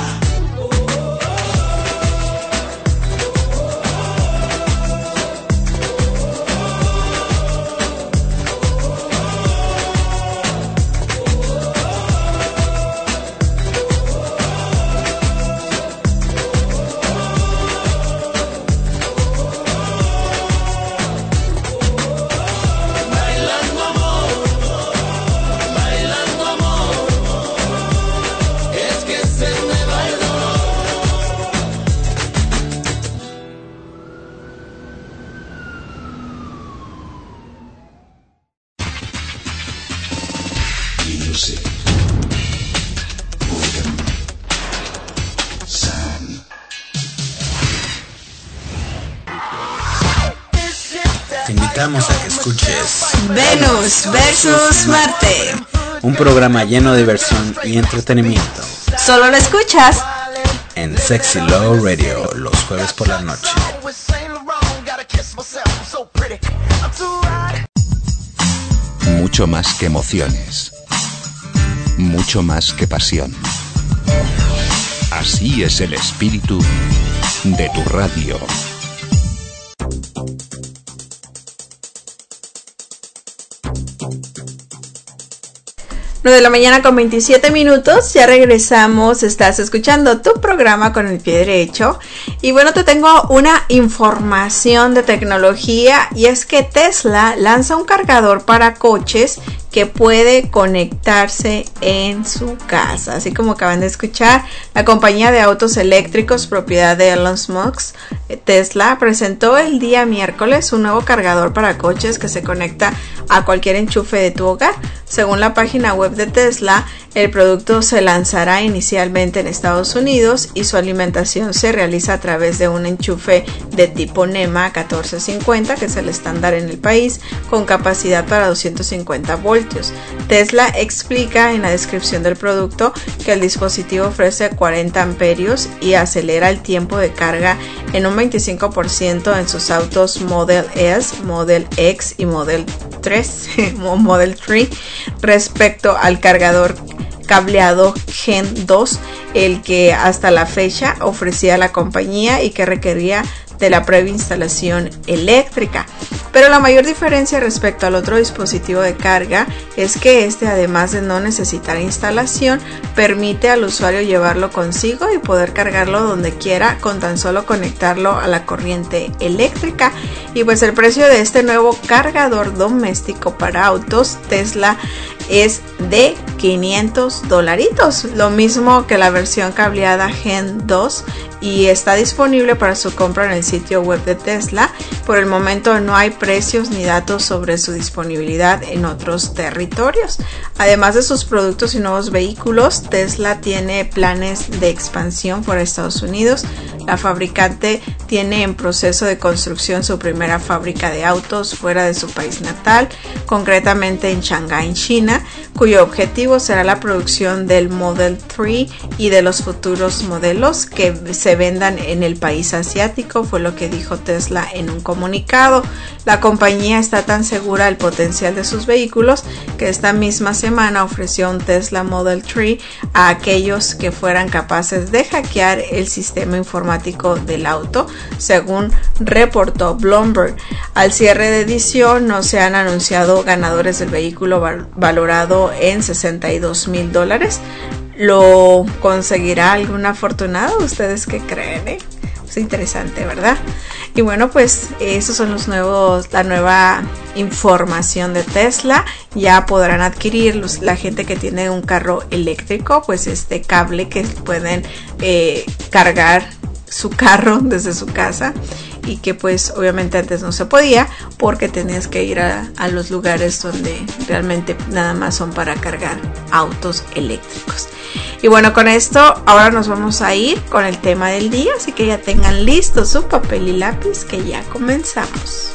Bailando amor, bailando amor, es que se me va el dolor. Music. Organ. Sound. Te invitamos a que escuches Venus versus Marte. un programa lleno de diversión y entretenimiento Solo lo escuchas en Sexy Love Radio los jueves por la noche. Mucho más que emociones. Mucho más que pasión. Así es el espíritu de tu radio. nueve de la mañana con veintisiete minutos, ya regresamos, estás escuchando tu programa con el pie derecho y bueno, te tengo una información de tecnología y es que Tesla lanza un cargador para coches que puede conectarse en su casa, así como acaban de escuchar. La compañía de autos eléctricos propiedad de Elon Musk, Tesla, presentó el día miércoles un nuevo cargador para coches que se conecta a cualquier enchufe de tu hogar. Según la página web de Tesla, el producto se lanzará inicialmente en Estados Unidos y su alimentación se realiza a través de un enchufe de tipo NEMA catorce cincuenta, que es el estándar en el país, con capacidad para doscientos cincuenta voltios. Tesla explica en la descripción del producto que el dispositivo ofrece cuarenta amperios y acelera el tiempo de carga en un veinticinco por ciento en sus autos Model S, Model X y Model tres o Model tres respecto al cargador cableado Gen dos, el que hasta la fecha ofrecía la compañía y que requería de la previa instalación eléctrica. Pero la mayor diferencia respecto al otro dispositivo de carga es que este, además de no necesitar instalación, permite al usuario llevarlo consigo y poder cargarlo donde quiera con tan solo conectarlo a la corriente eléctrica. Y pues el precio de este nuevo cargador doméstico para autos Tesla es de quinientos dolaritos, lo mismo que la versión cableada Gen dos, y está disponible para su compra en el sitio web de Tesla. Por el momento no hay precios ni datos sobre su disponibilidad en otros territorios. Además de sus productos y nuevos vehículos, Tesla tiene planes de expansión por Estados Unidos. La fabricante tiene en proceso de construcción su primera fábrica de autos fuera de su país natal, concretamente en Shanghái, China, cuyo objetivo será la producción del Model tres y de los futuros modelos que se vendan en el país asiático, fue lo que dijo Tesla en un comunicado. La compañía está tan segura del potencial de sus vehículos que esta misma semana ofreció un Tesla Model tres a aquellos que fueran capaces de hackear el sistema informático del auto, según reportó Bloomberg. Al cierre de edición no se han anunciado ganadores del vehículo val- valorado en sesenta y dos mil dólares. ¿Lo conseguirá algún afortunado? ¿Ustedes qué creen? Eh? Es interesante, ¿verdad? Y bueno, pues esos son los nuevos, la nueva información de Tesla. Ya podrán adquirir los, la gente que tiene un carro eléctrico, pues este cable que pueden eh, cargar su carro desde su casa, y que pues obviamente antes no se podía porque tenías que ir a, a los lugares donde realmente nada más son para cargar autos eléctricos. Y bueno, con esto ahora nos vamos a ir con el tema del día, así que ya tengan listo su papel y lápiz que ya comenzamos.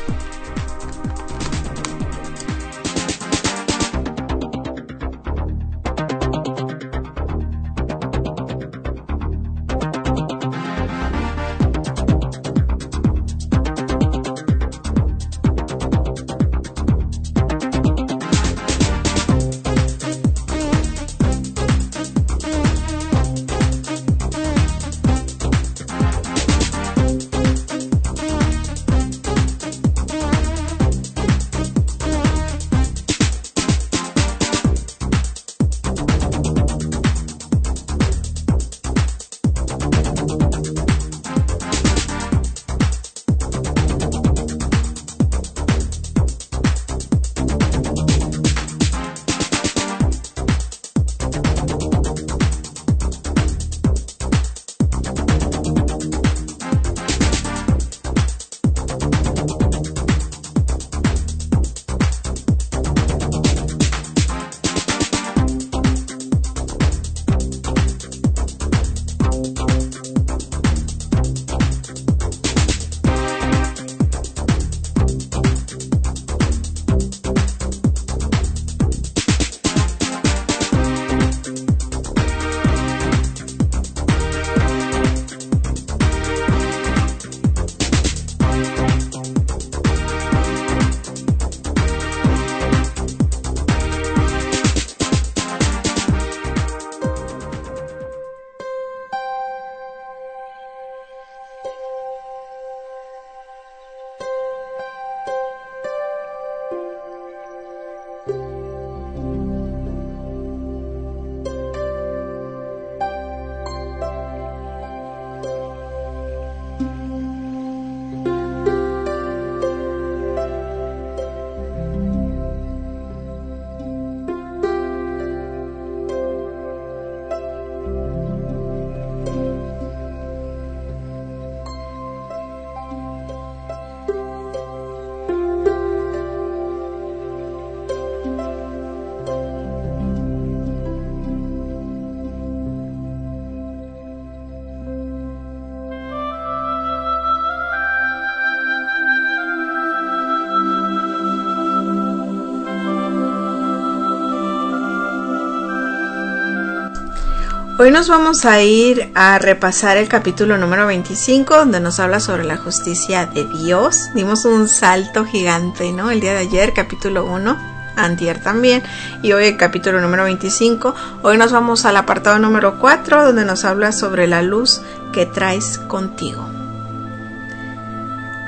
Hoy nos vamos a ir a repasar el capítulo número veinticinco, donde nos habla sobre la justicia de Dios. Dimos un salto gigante, ¿no? El día de ayer, capítulo uno, antier también, y hoy el capítulo número veinticinco. Hoy nos vamos al apartado número cuatro, donde nos habla sobre la luz que traes contigo.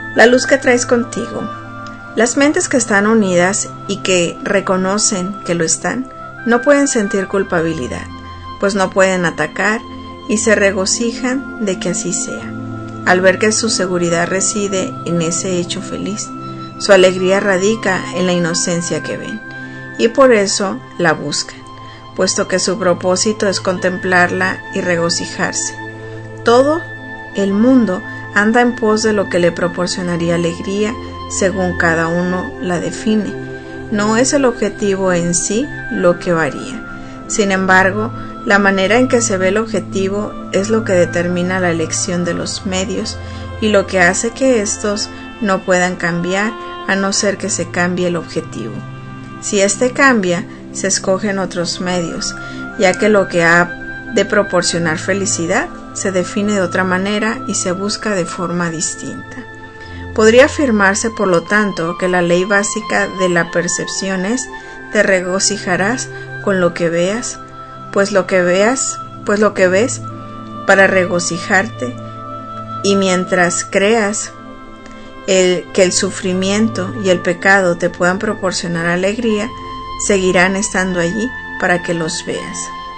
la luz que traes contigo. Las mentes que están unidas y que reconocen que lo están, no pueden sentir culpabilidad, pues no pueden atacar y se regocijan de que así sea. Al ver que su seguridad reside en ese hecho feliz, su alegría radica en la inocencia que ven, y por eso la buscan, puesto que su propósito es contemplarla y regocijarse. Todo el mundo anda en pos de lo que le proporcionaría alegría según cada uno la define. No es el objetivo en sí lo que varía. Sin embargo, la manera en que se ve el objetivo es lo que determina la elección de los medios y lo que hace que estos no puedan cambiar a no ser que se cambie el objetivo. Si éste cambia, se escogen otros medios, ya que lo que ha de proporcionar felicidad se define de otra manera y se busca de forma distinta. Podría afirmarse, por lo tanto, que la ley básica de la percepción es: te regocijarás con lo que veas, pues lo que veas, pues lo que ves para regocijarte, y mientras creas el, que el sufrimiento y el pecado te puedan proporcionar alegría, seguirán estando allí para que los veas.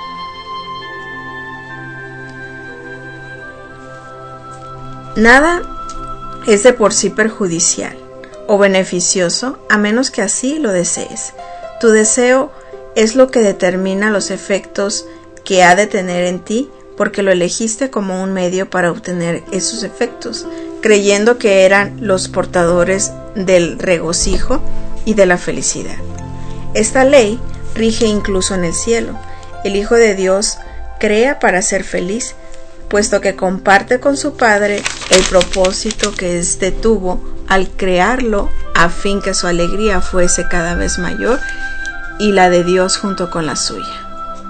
Nada es de por sí perjudicial o beneficioso a menos que así lo desees. Tu deseo es lo que determina los efectos que ha de tener en ti, porque lo elegiste como un medio para obtener esos efectos, creyendo que eran los portadores del regocijo y de la felicidad. Esta ley rige incluso en el cielo. El Hijo de Dios crea para ser feliz, puesto que comparte con su Padre el propósito que éste tuvo al crearlo, a fin que su alegría fuese cada vez mayor y la de Dios junto con la suya.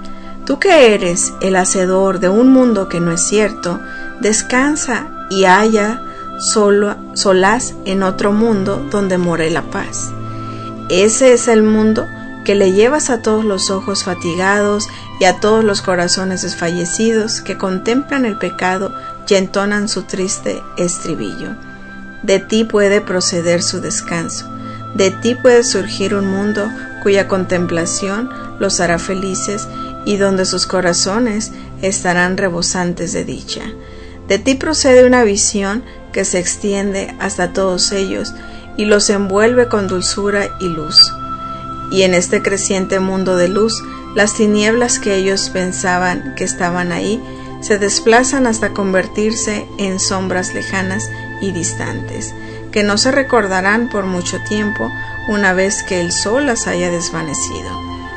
Tú que eres el hacedor de un mundo que no es cierto, descansa y halla solo, solaz en otro mundo donde more la paz. Ese es el mundo que le llevas a todos los ojos fatigados y a todos los corazones desfallecidos que contemplan el pecado y entonan su triste estribillo. De ti puede proceder su descanso, de ti puede surgir un mundo cuya contemplación los hará felices y donde sus corazones estarán rebosantes de dicha. De ti procede una visión que se extiende hasta todos ellos y los envuelve con dulzura y luz. Y en este creciente mundo de luz, las tinieblas que ellos pensaban que estaban ahí se desplazan hasta convertirse en sombras lejanas y distantes, que no se recordarán por mucho tiempo una vez que el sol las haya desvanecido.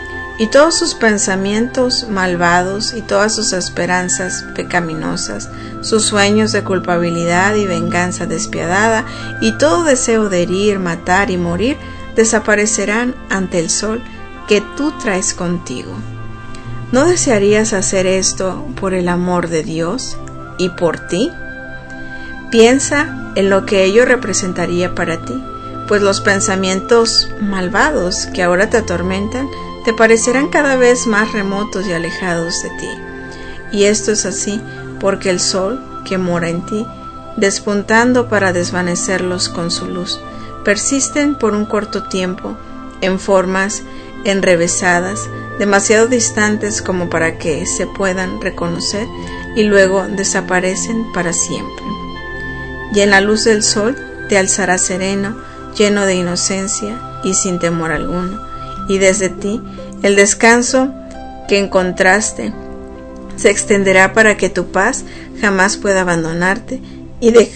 Y todos sus pensamientos malvados y todas sus esperanzas pecaminosas, sus sueños de culpabilidad y venganza despiadada y todo deseo de herir, matar y morir desaparecerán ante el sol que tú traes contigo. ¿No desearías hacer esto por el amor de Dios y por ti? Piensa en lo que ello representaría para ti, pues los pensamientos malvados que ahora te atormentan te parecerán cada vez más remotos y alejados de ti. Y esto es así porque el sol que mora en ti, despuntando para desvanecerlos con su luz, persisten por un corto tiempo en formas enrevesadas, demasiado distantes como para que se puedan reconocer, y luego desaparecen para siempre. Y en la luz del sol te alzarás sereno, lleno de inocencia y sin temor alguno, y desde ti el descanso que encontraste se extenderá para que tu paz jamás pueda abandonarte y, de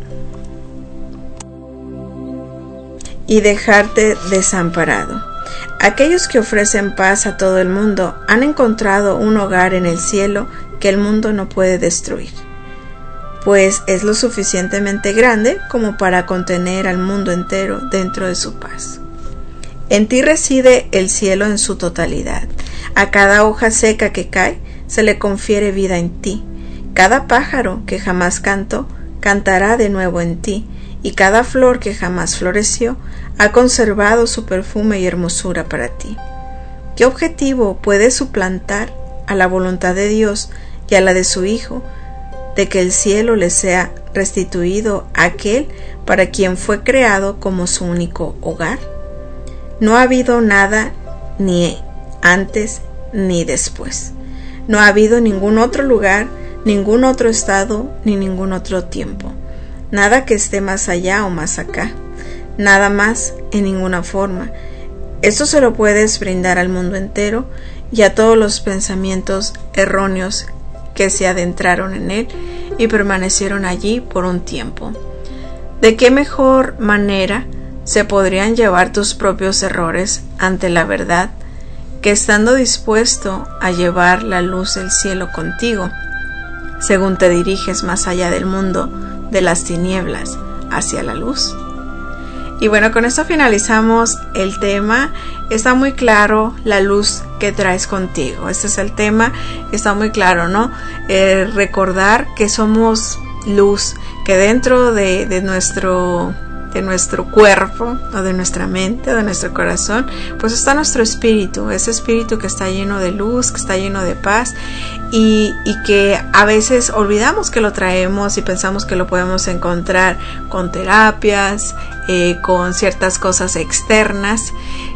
y dejarte desamparado. Aquellos que ofrecen paz a todo el mundo han encontrado un hogar en el cielo que el mundo no puede destruir, pues es lo suficientemente grande como para contener al mundo entero dentro de su paz. En ti reside el cielo en su totalidad. A cada hoja seca que cae se le confiere vida en ti. Cada pájaro que jamás cantó cantará de nuevo en ti, y cada flor que jamás floreció ha conservado su perfume y hermosura para ti. ¿Qué objetivo puede suplantar a la voluntad de Dios y a la de su Hijo de que el cielo le sea restituido a aquel para quien fue creado como su único hogar? No ha habido nada ni antes ni después. No ha habido ningún otro lugar, ningún otro estado, ni ningún otro tiempo. Nada que esté más allá o más acá. Nada más en ninguna forma. Esto se lo puedes brindar al mundo entero y a todos los pensamientos erróneos que se adentraron en él y permanecieron allí por un tiempo. ¿De qué mejor manera se podrían llevar tus propios errores ante la verdad que estando dispuesto a llevar la luz del cielo contigo, según te diriges más allá del mundo de las tinieblas hacia la luz? Y bueno, con esto finalizamos el tema. Está muy claro la luz que traes contigo. Este es el tema, está muy claro, ¿no? Eh, recordar que somos luz, que dentro de, de nuestro de nuestro cuerpo, o de nuestra mente, o de nuestro corazón, pues está nuestro espíritu, ese espíritu que está lleno de luz, que está lleno de paz, y, y que a veces olvidamos que lo traemos y pensamos que lo podemos encontrar con terapias, eh, con ciertas cosas externas,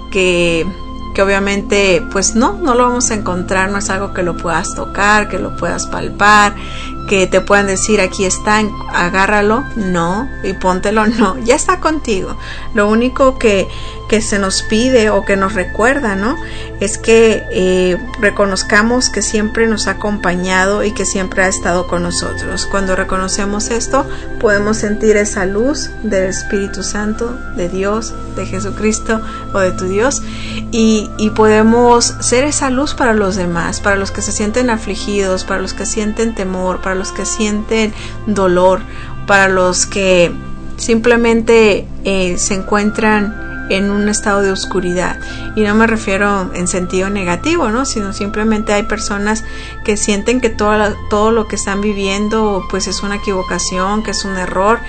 que que obviamente pues no, no lo vamos a encontrar, no es algo que lo puedas tocar, que lo puedas palpar, que te puedan decir aquí está, agárralo, no, y póntelo, no, ya está contigo. Lo único que, que se nos pide o que nos recuerda, ¿no? Es que eh, reconozcamos que siempre nos ha acompañado y que siempre ha estado con nosotros. Cuando reconocemos esto, podemos sentir esa luz del Espíritu Santo, de Dios, de Jesucristo o de tu Dios, y, y podemos ser esa luz para los demás, para los que se sienten afligidos, para los que sienten temor, para los que sienten dolor, para los que simplemente eh, se encuentran en un estado de oscuridad. Y no me refiero en sentido negativo, ¿no? Sino simplemente hay personas que sienten que todo, la, todo lo que están viviendo pues es una equivocación, que es un error,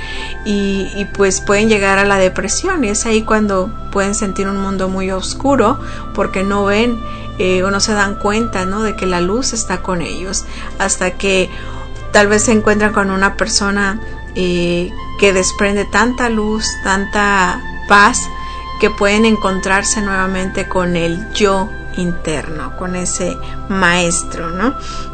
y, y pues pueden llegar a la depresión, y es ahí cuando pueden sentir un mundo muy oscuro porque no ven eh, o no se dan cuenta, ¿no? De que la luz está con ellos, hasta que tal vez se encuentran con una persona eh, que desprende tanta luz, tanta paz, que pueden encontrarse nuevamente con el yo interno, con ese maestro, ¿no?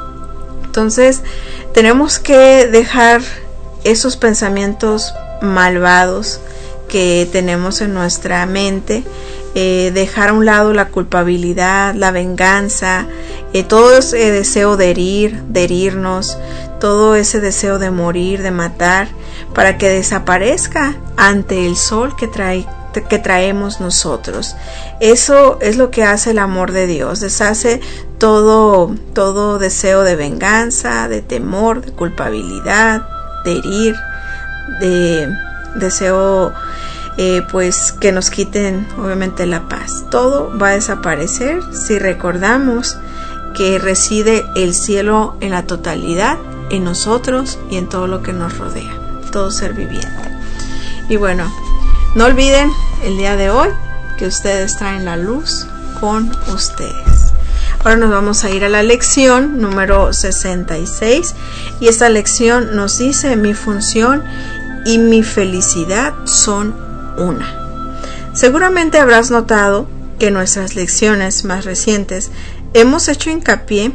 Entonces tenemos que dejar esos pensamientos malvados que tenemos en nuestra mente, eh, dejar a un lado la culpabilidad, la venganza, eh, todo ese deseo de herir, de herirnos, todo ese deseo de morir, de matar, para que desaparezca ante el sol que trae que traemos nosotros. Eso es lo que hace el amor de Dios, deshace todo, todo deseo de venganza, de temor, de culpabilidad, de herir, de deseo eh, pues que nos quiten obviamente la paz. Todo va a desaparecer si recordamos que reside el cielo en la totalidad, en nosotros y en todo lo que nos rodea, todo ser viviente. Y bueno, no olviden el día de hoy que ustedes traen la luz con ustedes. Ahora nos vamos a ir a la lección número sesenta y seis, y esta lección nos dice: mi función y mi felicidad son una. Seguramente habrás notado que en nuestras lecciones más recientes hemos hecho hincapié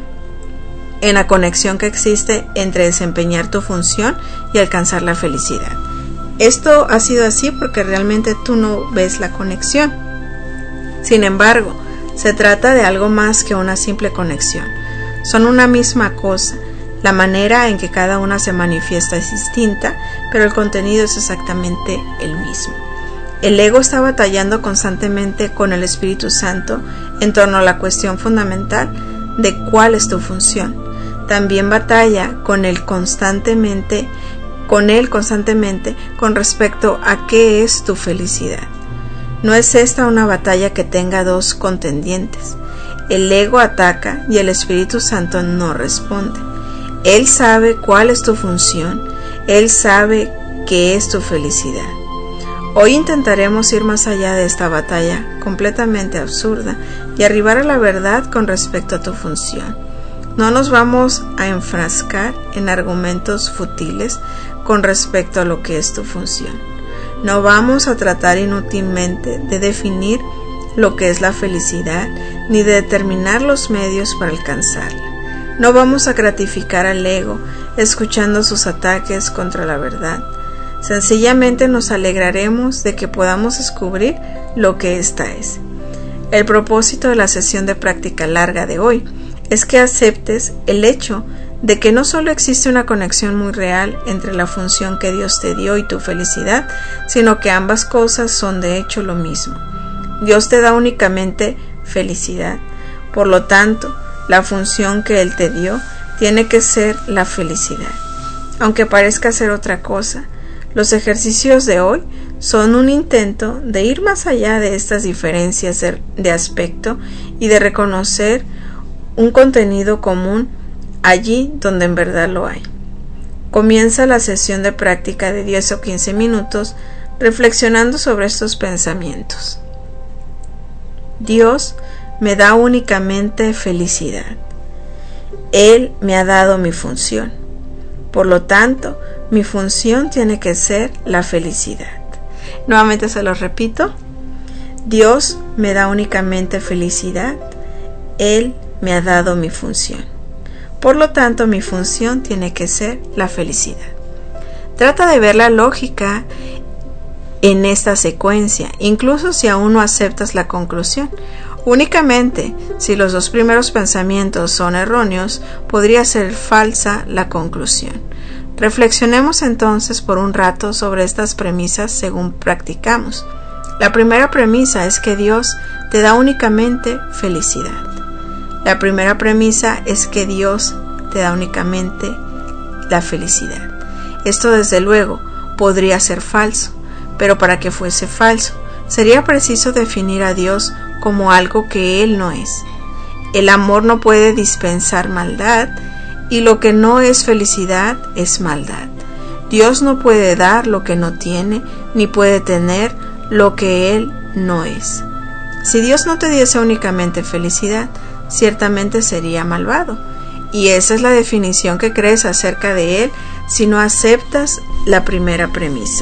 en la conexión que existe entre desempeñar tu función y alcanzar la felicidad. Esto ha sido así porque realmente tú no ves la conexión. Sin embargo, se trata de algo más que una simple conexión. Son una misma cosa. La manera en que cada una se manifiesta es distinta, pero el contenido es exactamente el mismo. El ego está batallando constantemente con el Espíritu Santo en torno a la cuestión fundamental de cuál es tu función. También batalla con él constantemente con él constantemente con respecto a qué es tu felicidad. No es esta una batalla que tenga dos contendientes. El ego ataca y el Espíritu Santo no responde. Él sabe cuál es tu función, él sabe qué es tu felicidad. Hoy intentaremos ir más allá de esta batalla completamente absurda y arribar a la verdad con respecto a tu función. No nos vamos a enfrascar en argumentos fútiles con respecto a lo que es tu función. No vamos a tratar inútilmente de definir lo que es la felicidad, ni de determinar los medios para alcanzarla. No vamos a gratificar al ego escuchando sus ataques contra la verdad. Sencillamente nos alegraremos de que podamos descubrir lo que ésta es. El propósito de la sesión de práctica larga de hoy es que aceptes el hecho de que no solo existe una conexión muy real entre la función que Dios te dio y tu felicidad, sino que ambas cosas son de hecho lo mismo. Dios te da únicamente felicidad. Por lo tanto, la función que Él te dio tiene que ser la felicidad. Aunque parezca ser otra cosa, los ejercicios de hoy son un intento de ir más allá de estas diferencias de, de aspecto y de reconocer un contenido común allí donde en verdad lo hay. Comienza la sesión de práctica de diez o quince minutos reflexionando sobre estos pensamientos. Dios me da únicamente felicidad. Él me ha dado mi función. Por lo tanto, mi función tiene que ser la felicidad. Nuevamente se lo repito. Dios me da únicamente felicidad. Él me ha dado mi función. Por lo tanto, mi función tiene que ser la felicidad. Trata de ver la lógica en esta secuencia, incluso si aún no aceptas la conclusión. Únicamente si los dos primeros pensamientos son erróneos, podría ser falsa la conclusión. Reflexionemos entonces por un rato sobre estas premisas según practicamos. La primera premisa es que Dios te da únicamente felicidad. La primera premisa es que Dios te da únicamente la felicidad. Esto desde luego podría ser falso, pero para que fuese falso, sería preciso definir a Dios como algo que Él no es. El amor no puede dispensar maldad, y lo que no es felicidad es maldad. Dios no puede dar lo que no tiene, ni puede tener lo que Él no es. Si Dios no te diese únicamente felicidad, ciertamente sería malvado. Y esa es la definición que crees acerca de Él si no aceptas la primera premisa.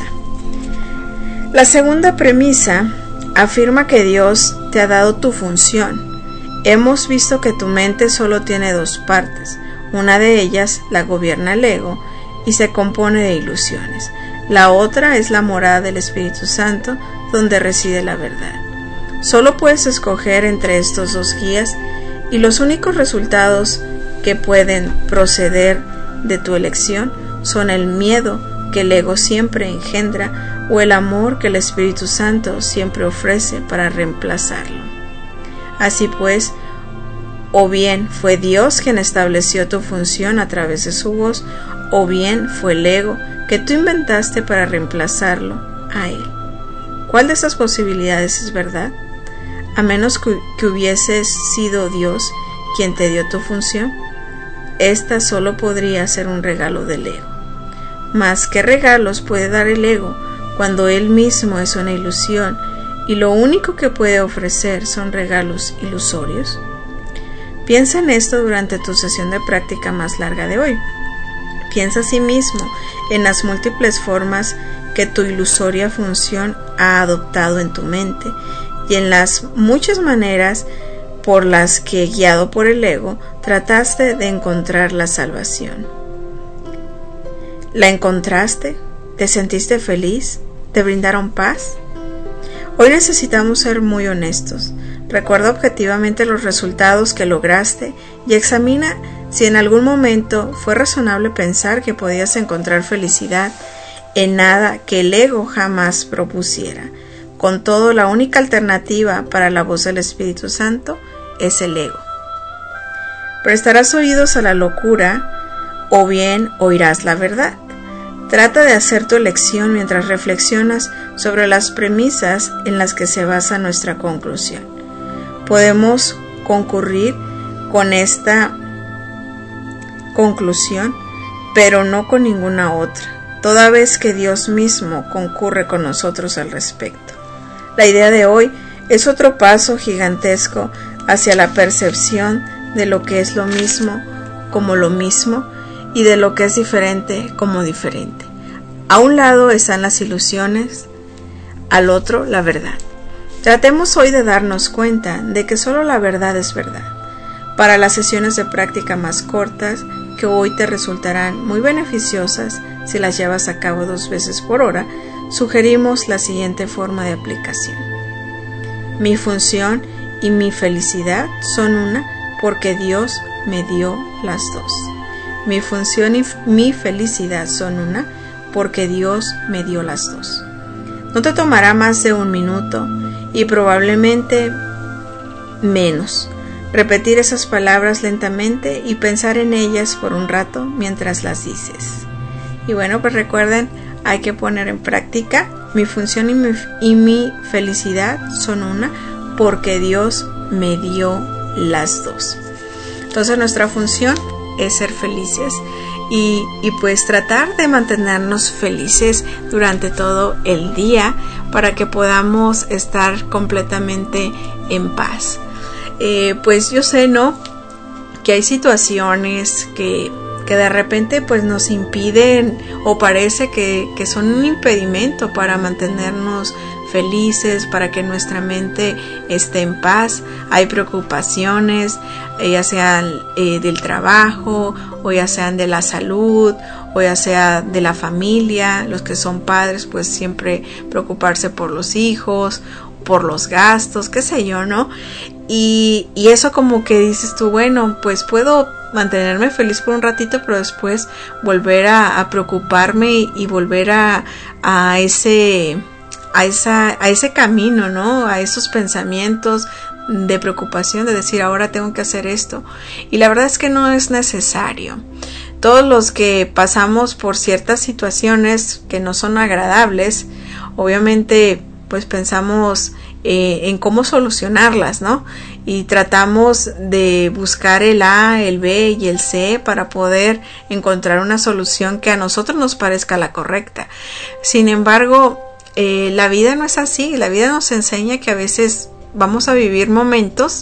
La segunda premisa afirma que Dios te ha dado tu función. Hemos visto que tu mente solo tiene dos partes. Una de ellas la gobierna el ego y se compone de ilusiones. La otra es la morada del Espíritu Santo, donde reside la verdad. Solo puedes escoger entre estos dos guías y los únicos resultados que pueden proceder de tu elección son el miedo que el ego siempre engendra o el amor que el Espíritu Santo siempre ofrece para reemplazarlo. Así pues, o bien fue Dios quien estableció tu función a través de su voz, o bien fue el ego que tú inventaste para reemplazarlo a Él. ¿Cuál de estas posibilidades es verdad? A menos que, que hubiese sido Dios quien te dio tu función, esta solo podría ser un regalo del ego. Mas, ¿qué regalos puede dar el ego cuando él mismo es una ilusión y lo único que puede ofrecer son regalos ilusorios? Piensa en esto durante tu sesión de práctica más larga de hoy. Piensa asimismo en las múltiples formas que tu ilusoria función ha adoptado en tu mente y en las muchas maneras por las que, guiado por el ego, trataste de encontrar la salvación. ¿La encontraste? ¿Te sentiste feliz? ¿Te brindaron paz? Hoy necesitamos ser muy honestos. Recuerda objetivamente los resultados que lograste y examina si en algún momento fue razonable pensar que podías encontrar felicidad en nada que el ego jamás propusiera. Con todo, la única alternativa para la voz del Espíritu Santo es el ego. Prestarás oídos a la locura o bien oirás la verdad. Trata de hacer tu elección mientras reflexionas sobre las premisas en las que se basa nuestra conclusión. Podemos concurrir con esta conclusión, pero no con ninguna otra, toda vez que Dios mismo concurre con nosotros al respecto. La idea de hoy es otro paso gigantesco hacia la percepción de lo que es lo mismo como lo mismo y de lo que es diferente como diferente. A un lado están las ilusiones, al otro la verdad. Tratemos hoy de darnos cuenta de que solo la verdad es verdad. Para las sesiones de práctica más cortas, que hoy te resultarán muy beneficiosas si las llevas a cabo dos veces por hora, sugerimos la siguiente forma de aplicación. Mi función y mi felicidad son una porque Dios me dio las dos. Mi función y mi felicidad son una porque Dios me dio las dos. No te tomará más de un minuto y probablemente menos repetir esas palabras lentamente y pensar en ellas por un rato mientras las dices. Y bueno, pues recuerden, hay que poner en práctica. Mi función y mi, y mi felicidad son una porque Dios me dio las dos. Entonces nuestra función es ser felices y, y pues tratar de mantenernos felices durante todo el día para que podamos estar completamente en paz. Eh, pues yo sé, ¿no?, que hay situaciones que, que de repente pues nos impiden o parece que, que son un impedimento para mantenernos felices, para que nuestra mente esté en paz. Hay preocupaciones, eh, ya sean eh, del trabajo, o ya sean de la salud, o ya sea de la familia. Los que son padres, pues siempre preocuparse por los hijos, por los gastos, qué sé yo, ¿no? Y, y eso como que dices tú, bueno, pues puedo mantenerme feliz por un ratito, pero después volver a, a preocuparme y, y volver a, a ese... A, esa, a ese camino, ¿no? A esos pensamientos de preocupación, de decir ahora tengo que hacer esto. Y la verdad es que no es necesario. Todos los que pasamos por ciertas situaciones que no son agradables, obviamente pues pensamos eh, en cómo solucionarlas, ¿no? Y tratamos de buscar el A, el B y el C para poder encontrar una solución que a nosotros nos parezca la correcta. Sin embargo, Eh, la vida no es así. La vida nos enseña que a veces vamos a vivir momentos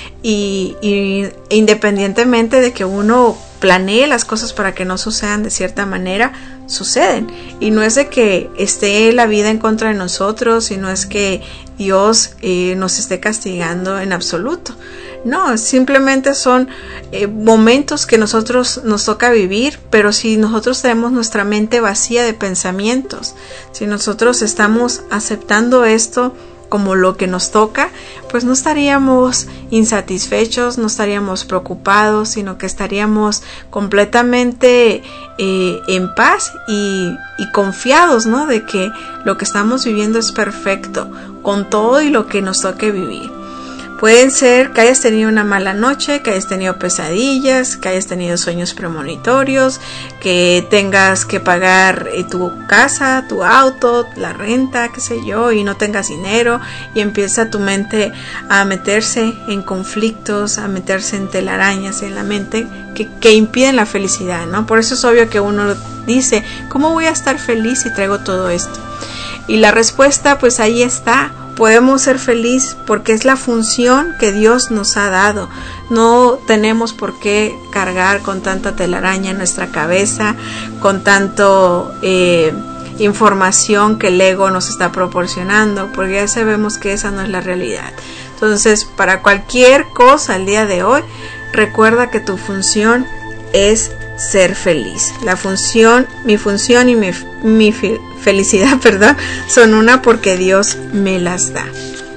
y, y independientemente de que uno planee las cosas para que no sucedan de cierta manera, suceden. Y no es de que esté la vida en contra de nosotros y no es que Dios eh, nos esté castigando en absoluto. No, simplemente son eh, momentos que nosotros nos toca vivir, pero si nosotros tenemos nuestra mente vacía de pensamientos, si nosotros estamos aceptando esto como lo que nos toca, pues no estaríamos insatisfechos, no estaríamos preocupados, sino que estaríamos completamente eh, en paz y, y confiados, ¿no?, de que lo que estamos viviendo es perfecto, con todo y lo que nos toque vivir. Pueden ser que hayas tenido una mala noche, que hayas tenido pesadillas, que hayas tenido sueños premonitorios, que tengas que pagar eh, tu casa, tu auto, la renta, qué sé yo, y no tengas dinero y empieza tu mente a meterse en conflictos, a meterse en telarañas en la mente que, que impiden la felicidad, ¿no? Por eso es obvio que uno dice, ¿cómo voy a estar feliz si traigo todo esto? Y la respuesta, pues ahí está. Podemos ser felices porque es la función que Dios nos ha dado. No tenemos por qué cargar con tanta telaraña en nuestra cabeza, con tanto eh, información que el ego nos está proporcionando, porque ya sabemos que esa no es la realidad. Entonces, para cualquier cosa el día de hoy, recuerda que tu función es ser feliz. La función, mi función y mi, mi felicidad, perdón, son una porque Dios me las da.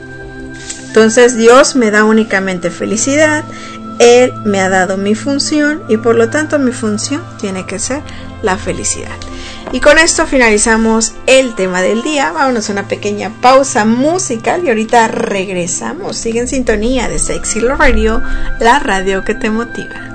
Entonces Dios me da únicamente felicidad, Él me ha dado mi función y por lo tanto mi función tiene que ser la felicidad. Y con esto finalizamos el tema del día. Vámonos a una pequeña pausa musical y ahorita regresamos. Sigue en sintonía de Sexy Love Radio, la radio que te motiva.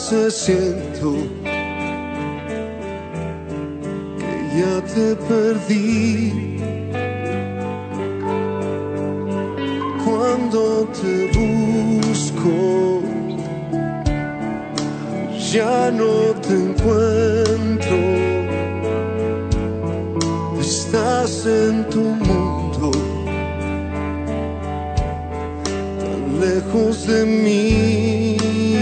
veces siento que ya te perdí. Cuando te busco, ya no te encuentro. Estás en tu mundo, tan lejos de mí.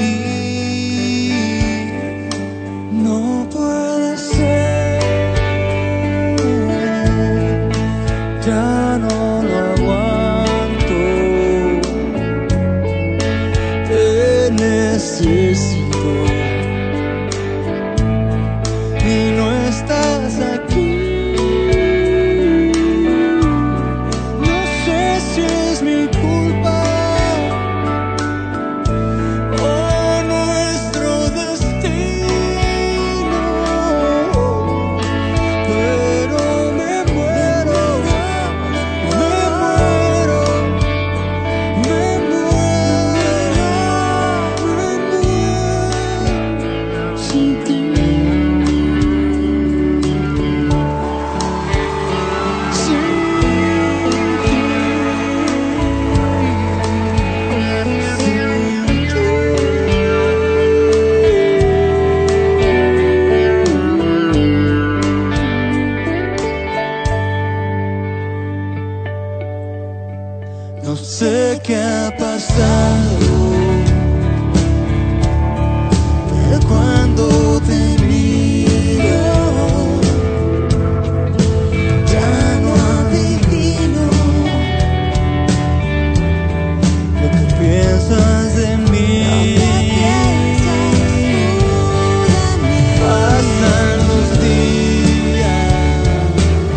No puede ser, ya no lo aguanto. Te necesito y no estás aquí. No sé qué ha pasado, pero cuando te miro, ya no adivino lo que piensas de mí. Pasan los días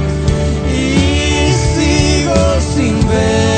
y sigo sin ver.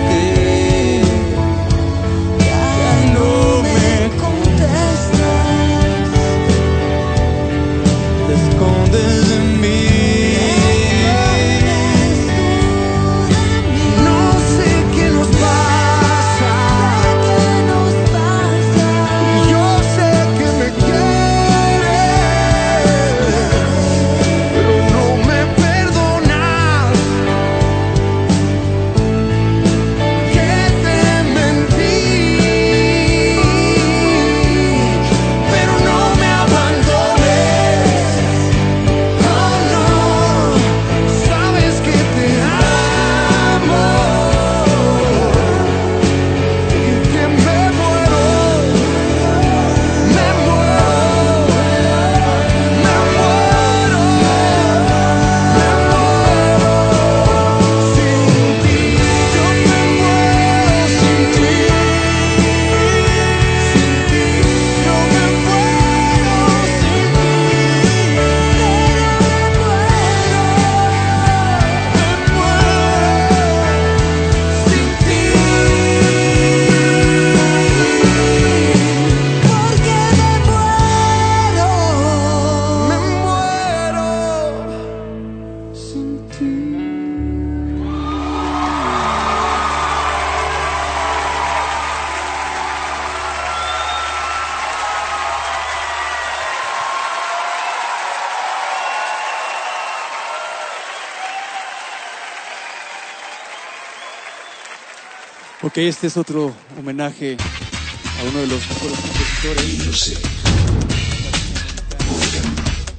Ok, este es otro homenaje a uno de los mejores compositores. Music. Rhythm.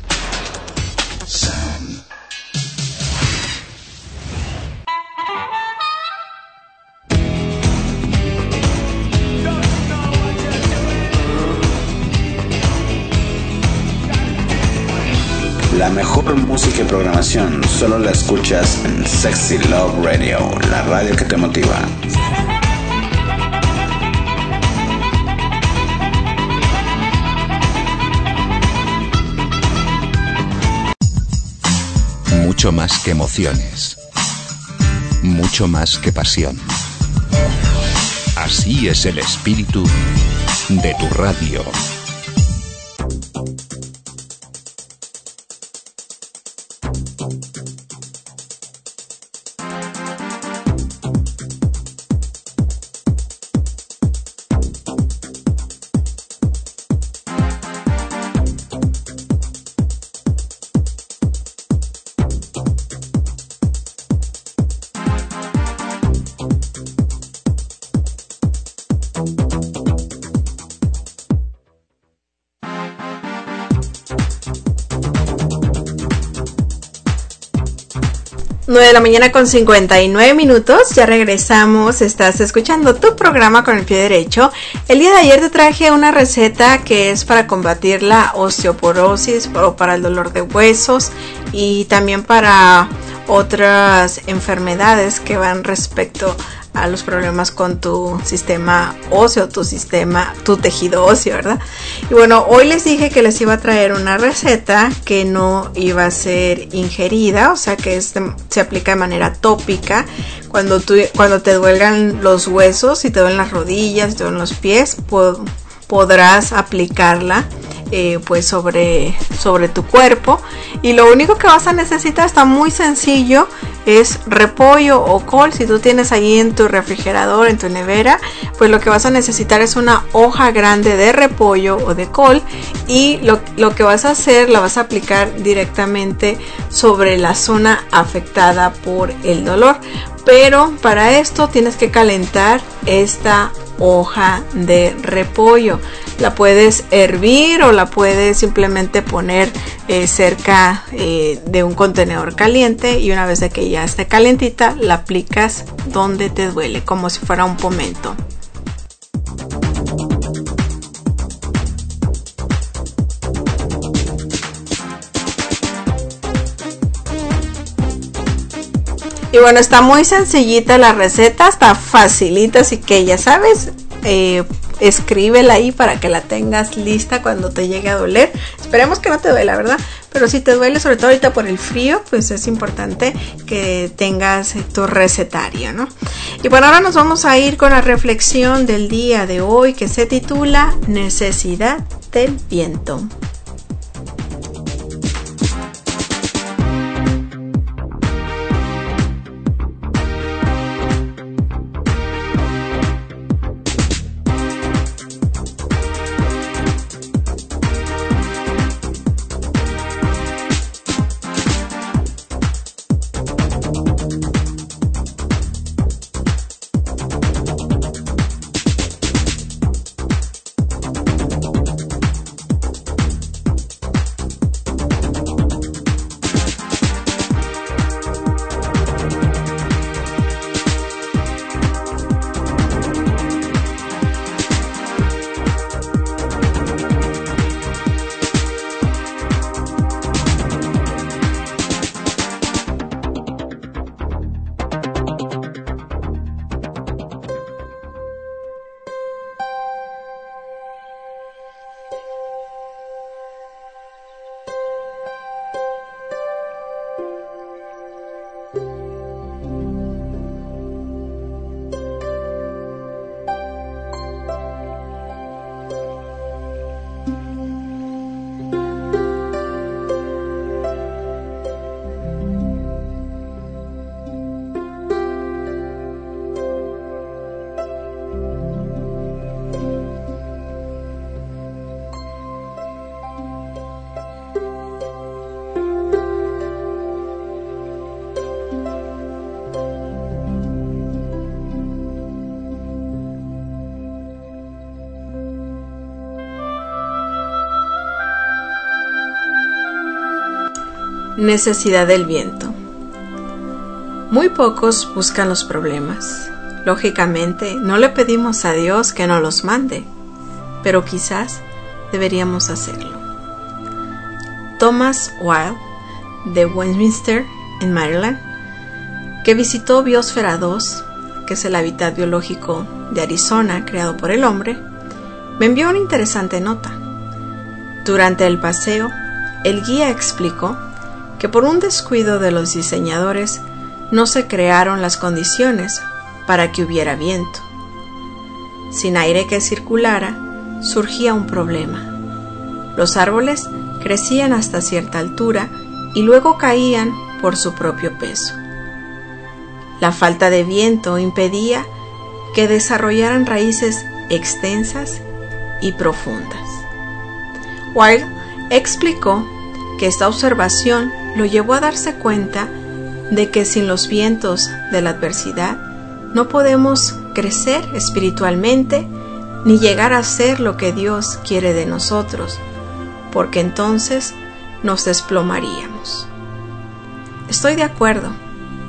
Sound. La mejor música y programación solo la escuchas en Sexy Love Radio, la radio que te motiva. Mucho más que emociones. Mucho más que pasión. Así es el espíritu de tu radio. nueve de la mañana con cincuenta y nueve minutos, ya regresamos, estás escuchando tu programa con el pie derecho. El día de ayer te traje una receta que es para combatir la osteoporosis o para el dolor de huesos y también para otras enfermedades que van respecto a los problemas con tu sistema óseo, tu sistema, tu tejido óseo, ¿verdad? Y bueno, hoy les dije que les iba a traer una receta que no iba a ser ingerida, o sea que este se aplica de manera tópica. Cuando, tú, cuando te duelgan los huesos, si te duelen las rodillas, si te duelen los pies, po- podrás aplicarla eh, pues sobre, sobre tu cuerpo. Y lo único que vas a necesitar está muy sencillo, es repollo o col. Si tú tienes ahí en tu refrigerador, en tu nevera, pues lo que vas a necesitar es una hoja grande de repollo o de col, y lo, lo que vas a hacer, la vas a aplicar directamente sobre la zona afectada por el dolor. Pero para esto tienes que calentar esta hoja de repollo. La puedes hervir o la puedes simplemente poner eh, cerca eh, de un contenedor caliente, y una vez de que ya esté calentita la aplicas donde te duele, como si fuera un pomento. Y bueno, está muy sencillita la receta, está facilita, así que ya sabes, eh, escríbela ahí para que la tengas lista cuando te llegue a doler. Esperemos que no te duela, ¿verdad? Pero si te duele, sobre todo ahorita por el frío, pues es importante que tengas tu recetario, ¿no? Y bueno, ahora nos vamos a ir con la reflexión del día de hoy, que se titula Necesidad del viento. Necesidad del viento. Muy pocos buscan los problemas. Lógicamente, no le pedimos a Dios que nos los mande, pero quizás deberíamos hacerlo. Thomas Wilde, de Westminster, en Maryland, que visitó Biosfera dos, que es el hábitat biológico de Arizona creado por el hombre, me envió una interesante nota. Durante el paseo, el guía explicó que por un descuido de los diseñadores no se crearon las condiciones para que hubiera viento. Sin aire que circulara, surgía un problema. Los árboles crecían hasta cierta altura y luego caían por su propio peso. La falta de viento impedía que desarrollaran raíces extensas y profundas. Wilde explicó que esta observación lo llevó a darse cuenta de que sin los vientos de la adversidad no podemos crecer espiritualmente ni llegar a ser lo que Dios quiere de nosotros, porque entonces nos desplomaríamos. Estoy de acuerdo,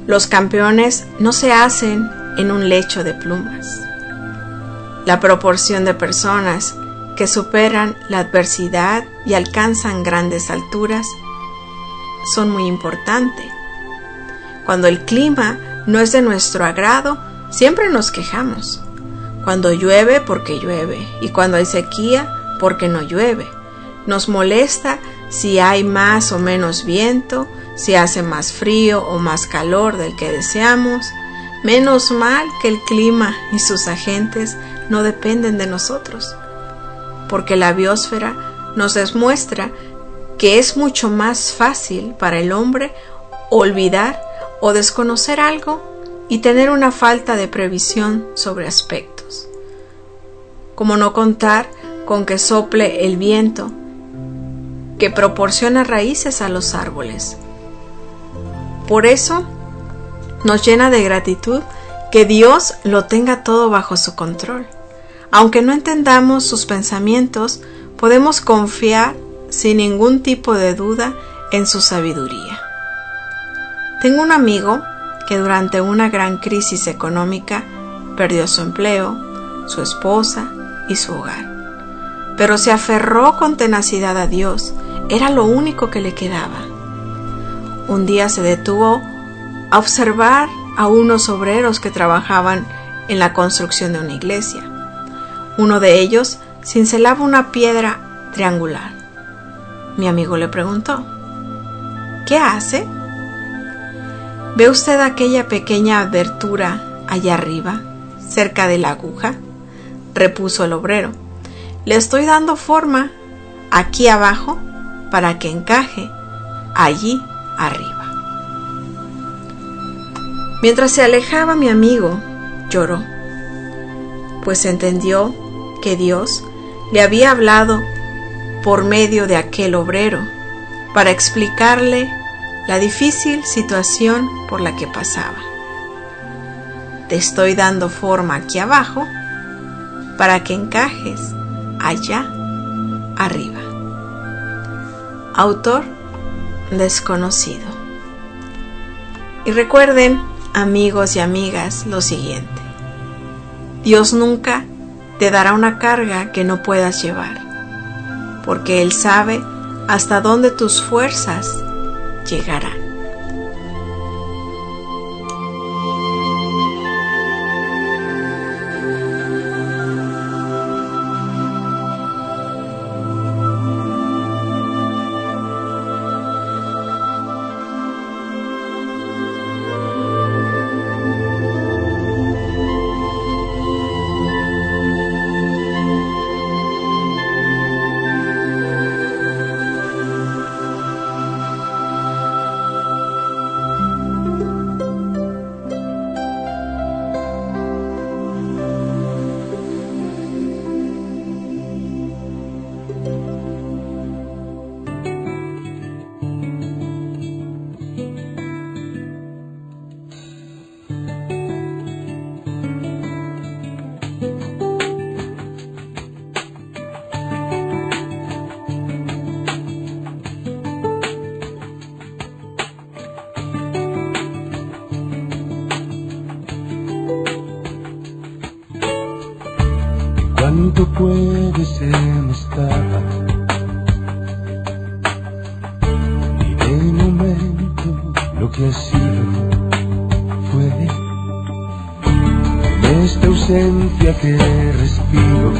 Los campeones no se hacen en un lecho de plumas. La proporción de personas que superan la adversidad y alcanzan grandes alturas son muy importantes. Cuando el clima no es de nuestro agrado, siempre nos quejamos. Cuando llueve, porque llueve, y cuando hay sequía, porque no llueve. Nos molesta si hay más o menos viento, si hace más frío o más calor del que deseamos. Menos mal que el clima y sus agentes no dependen de nosotros, porque la biosfera nos demuestra que es mucho más fácil para el hombre olvidar o desconocer algo y tener una falta de previsión sobre aspectos, como no contar con que sople el viento que proporciona raíces a los árboles. Por eso nos llena de gratitud que Dios lo tenga todo bajo su control. Aunque no entendamos sus pensamientos, podemos confiar sin ningún tipo de duda en su sabiduría. Tengo un amigo que durante una gran crisis económica perdió su empleo, su esposa y su hogar. Pero se aferró con tenacidad a Dios, era lo único que le quedaba. Un día se detuvo a observar a unos obreros que trabajaban en la construcción de una iglesia. Uno de ellos cincelaba una piedra triangular. Mi amigo le preguntó: ¿qué hace? ¿Ve usted aquella pequeña abertura allá arriba, cerca de la aguja? Repuso el obrero. Le estoy dando forma aquí abajo para que encaje allí arriba. Mientras se alejaba, mi amigo lloró, pues entendió que Dios le había hablado por medio de aquel obrero para explicarle la difícil situación por la que pasaba. Te estoy dando forma aquí abajo para que encajes allá arriba. Autor desconocido. Y recuerden, amigos y amigas, lo siguiente: Dios nunca te dará una carga que no puedas llevar, porque Él sabe hasta dónde tus fuerzas llegarán. ¿Cuánto puedes demostrar? Y de momento lo que ha sido fue en esta ausencia que respiro.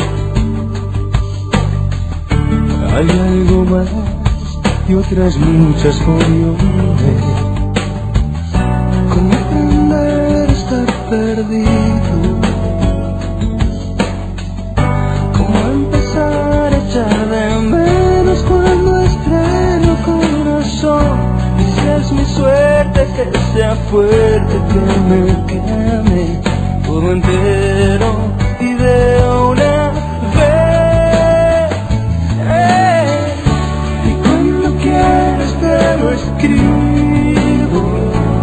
Hay algo más y otras muchas formas. ¿Cómo aprender a estar perdido? Echar de menos cuando estreno corazón. Y si es mi suerte que sea fuerte, que me queme todo entero y de una vez. Eh, y cuando quieres te lo escribo,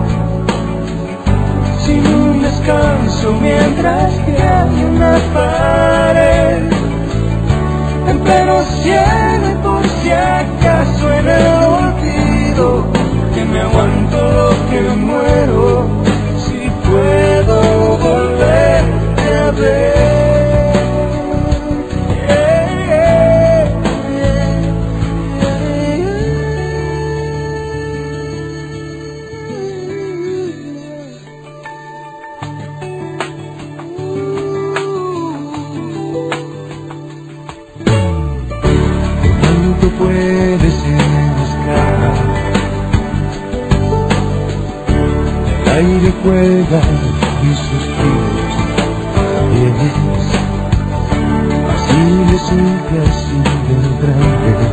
sin un descanso mientras que hay una pared. Pero ciego por si acaso en el olvido, que me aguanto lo que que muero si puedo volverte a ver. Puedes buscar, el aire cuelga y suspiros vienes, así le sigue así de grande,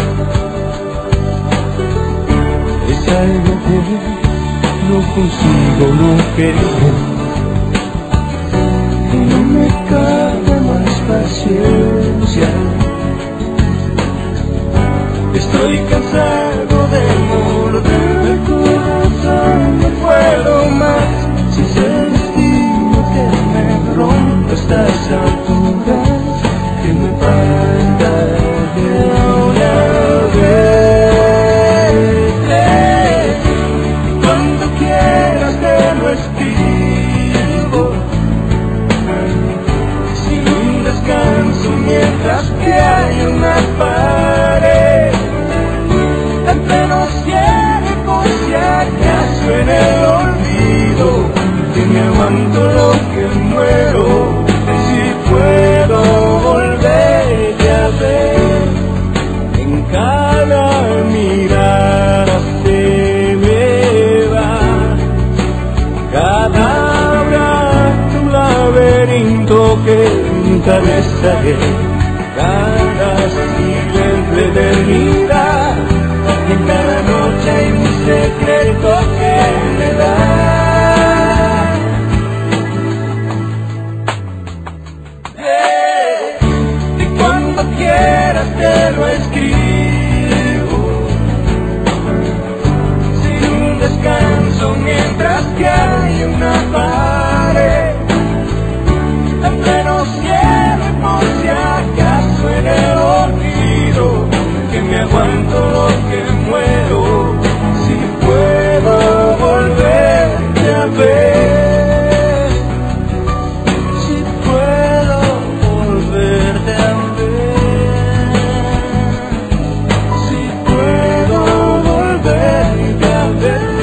es algo que no consigo no querer, y no me cabe más paciencia. Estoy cansado de morder el corazón, no puedo más. Si es el destino que me rompe a estas alturas, que me falta de una vez. Eh, cuando quieras te lo escribo, sin un descanso mientras que hay una pared. Entre los cierres por si acaso en el olvido, que me aguanto lo que muero, si puedo volverte a ver. En cada mirada se me va, cada abrazo un laberinto que encabezaré, cada siglo entre eternidad. En cada noche hay un secreto que me da. Eh, y cuando quieras te lo escribo, sin un descanso mientras que hay una pared. En pleno cielo por si acaso en el olvido, que me aguanto lo que muero, si puedo volverte a ver, si puedo volverte a ver, si puedo volverte a ver.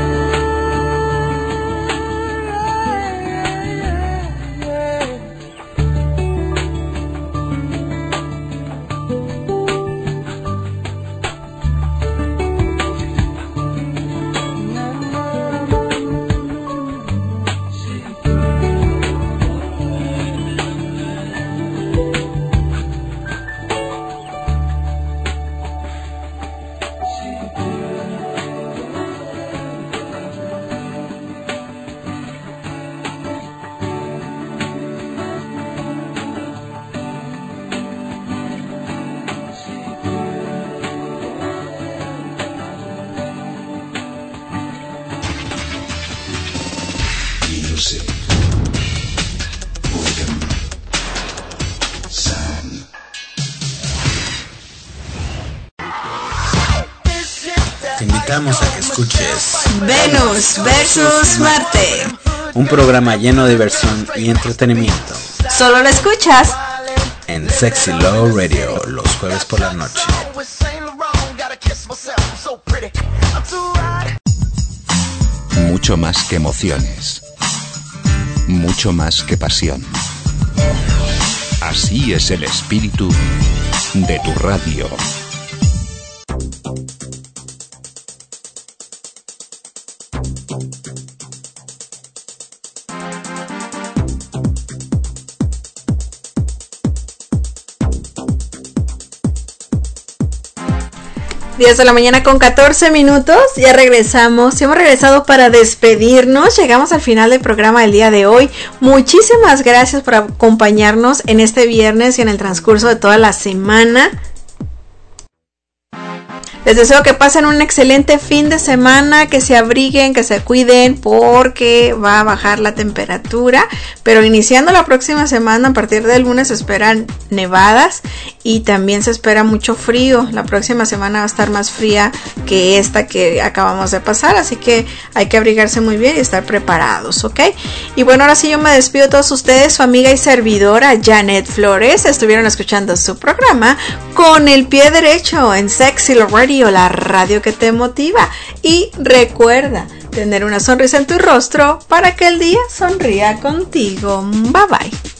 Te invitamos a que escuches Venus versus Marte, un programa lleno de diversión y entretenimiento solo lo escuchas en Sexy Love Radio los jueves por la noche. Mucho más que emociones, mucho más que pasión. Así es el espíritu de tu radio. diez de la mañana con catorce minutos, ya regresamos, hemos regresado para despedirnos, llegamos al final del programa del día de hoy. Muchísimas gracias por acompañarnos en este viernes y en el transcurso de toda la semana. Les deseo que pasen un excelente fin de semana, que se abriguen, que se cuiden porque va a bajar la temperatura, pero iniciando la próxima semana, a partir del lunes se esperan nevadas y también se espera mucho frío. La próxima semana va a estar más fría que esta que acabamos de pasar, así que hay que abrigarse muy bien y estar preparados, ¿ok? Y bueno, ahora sí yo me despido de todos ustedes, su amiga y servidora Janet Flores. Estuvieron escuchando su programa Con el Pie Derecho en Sexy Love Radio, la radio que te motiva. Y recuerda tener una sonrisa en tu rostro para que el día sonría contigo. Bye bye.